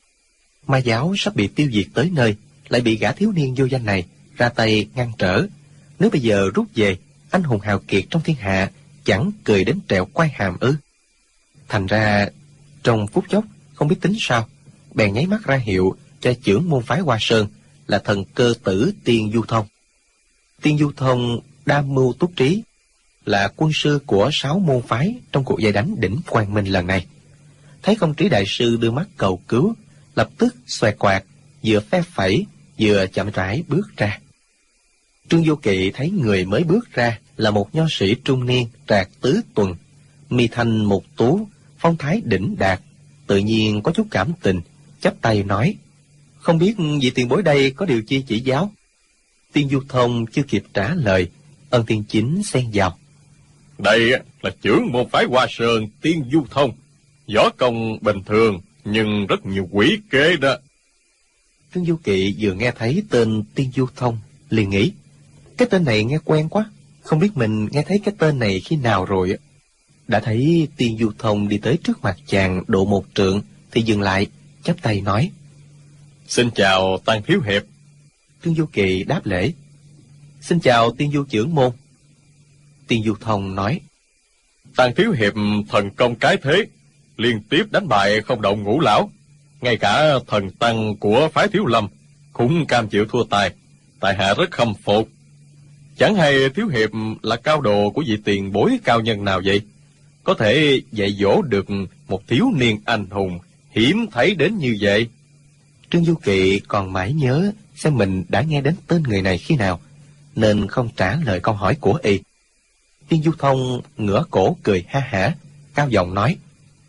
Ma giáo sắp bị tiêu diệt tới nơi, lại bị gã thiếu niên vô danh này ra tay ngăn trở. Nếu bây giờ rút về, anh hùng hào kiệt trong thiên hạ chẳng cười đến trẹo quai hàm ư? Thành ra trong phút chốc không biết tính sao, bèn nháy mắt ra hiệu cho trưởng môn phái Hoa Sơn là thần cơ tử Tiên Du Thông. Tiên Du Thông đam mưu túc trí, là quân sư của 6 môn phái trong cuộc dây đánh đỉnh Quang Minh lần này. Thấy Không Trí đại sư đưa mắt cầu cứu, lập tức xoè quạt, vừa phe phẩy vừa chậm rãi bước ra. Trương Du Kỵ thấy người mới bước ra là một nho sĩ trung niên trạc tứ tuần, mi thanh mục tú, phong thái đỉnh đạt, tự nhiên có chút cảm tình, chắp tay nói: không biết vị tiền bối đây có điều chi chỉ giáo? Tiên Du Thông chưa kịp trả lời, Ân Tiên Chính xen vào: đây là trưởng môn phái Hoa Sơn Tiên Du Thông, võ công bình thường nhưng rất nhiều quỷ kế đó. Trương Du Kỵ vừa nghe thấy tên Tiên Du Thông liền nghĩ, cái tên này nghe quen quá, không biết mình nghe thấy cái tên này khi nào rồi. Đã thấy Tiên Du Thông đi tới trước mặt chàng độ 1 trượng thì dừng lại, chắp tay nói: xin chào Tăng thiếu hiệp. Trương Du Kỵ đáp lễ: xin chào Tiên Du trưởng môn. Tiên Du Thông nói: Tăng thiếu hiệp thần công cái thế, liên tiếp đánh bại Không Động Ngũ lão, ngay cả thần tăng của phái Thiếu Lâm cũng cam chịu thua tài, tại hạ rất khâm phục. Chẳng hay thiếu hiệp là cao đồ của vị tiền bối cao nhân nào vậy? Có thể dạy dỗ được một thiếu niên anh hùng hiếm thấy đến như vậy. Trương Du Kỵ còn mãi nhớ xem mình đã nghe đến tên người này khi nào, nên không trả lời câu hỏi của y. Tiên Du Thông ngửa cổ cười ha hả, cao giọng nói: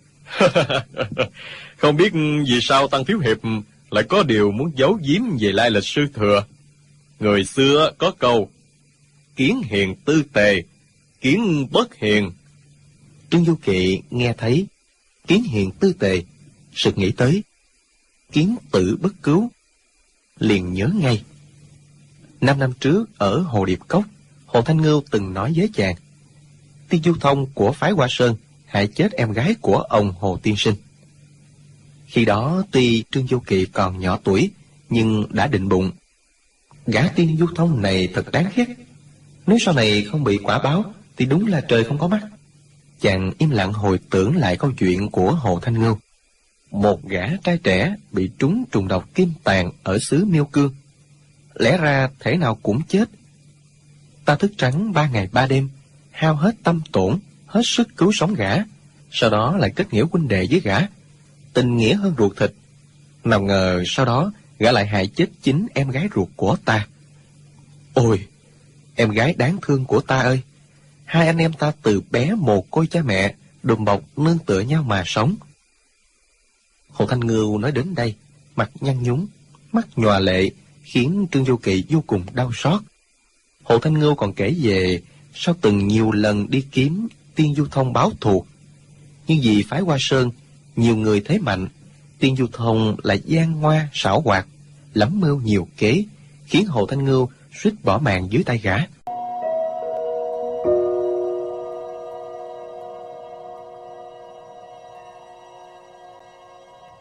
không biết vì sao Tăng thiếu hiệp lại có điều muốn giấu giếm về lai lịch sư thừa. Người xưa có câu: kiến hiền tư tề, kiến bất hiền. Trương Du Kỵ nghe thấy kiến hiền tư tề, sực nghĩ tới kiến tử bất cứu, liền nhớ ngay. 5 năm trước ở Hồ Điệp Cốc, Hồ Thanh Ngưu từng nói với chàng, Tiên Du Thông của phái Hoa Sơn hại chết em gái của ông Hồ tiên sinh. Khi đó tuy Trương Du Kỵ còn nhỏ tuổi, nhưng đã định bụng, gã Tiên Du Thông này thật đáng ghét, nếu sau này không bị quả báo thì đúng là trời không có mắt. Chàng im lặng hồi tưởng lại câu chuyện của Hồ Thanh Ngưu, một gã trai trẻ bị trúng trùng độc kim tàn ở xứ Miêu Cương, lẽ ra thể nào cũng chết. Ta thức trắng 3 ngày 3 đêm, hao hết tâm tổn, hết sức cứu sống gã, sau đó lại kết nghĩa huynh đệ với gã, tình nghĩa hơn ruột thịt. Nào ngờ sau đó gã lại hại chết chính em gái ruột của ta. Ôi, em gái đáng thương của ta ơi! 2 anh em ta từ bé mồ côi cha mẹ, đùm bọc nương tựa nhau mà sống. Hồ Thanh Ngưu nói đến đây, mặt nhăn nhúm, mắt nhòa lệ, khiến Trương Du Kỵ vô cùng đau xót. Hồ Thanh Ngưu còn kể về sau từng nhiều lần đi kiếm Tiên Du Thông báo thù. Nhưng vì phái Hoa Sơn nhiều người thế mạnh, Tiên Du Thông lại gian ngoa xảo hoạt, lắm mưu nhiều kế, khiến Hồ Thanh Ngưu suýt bỏ mạng dưới tay gã.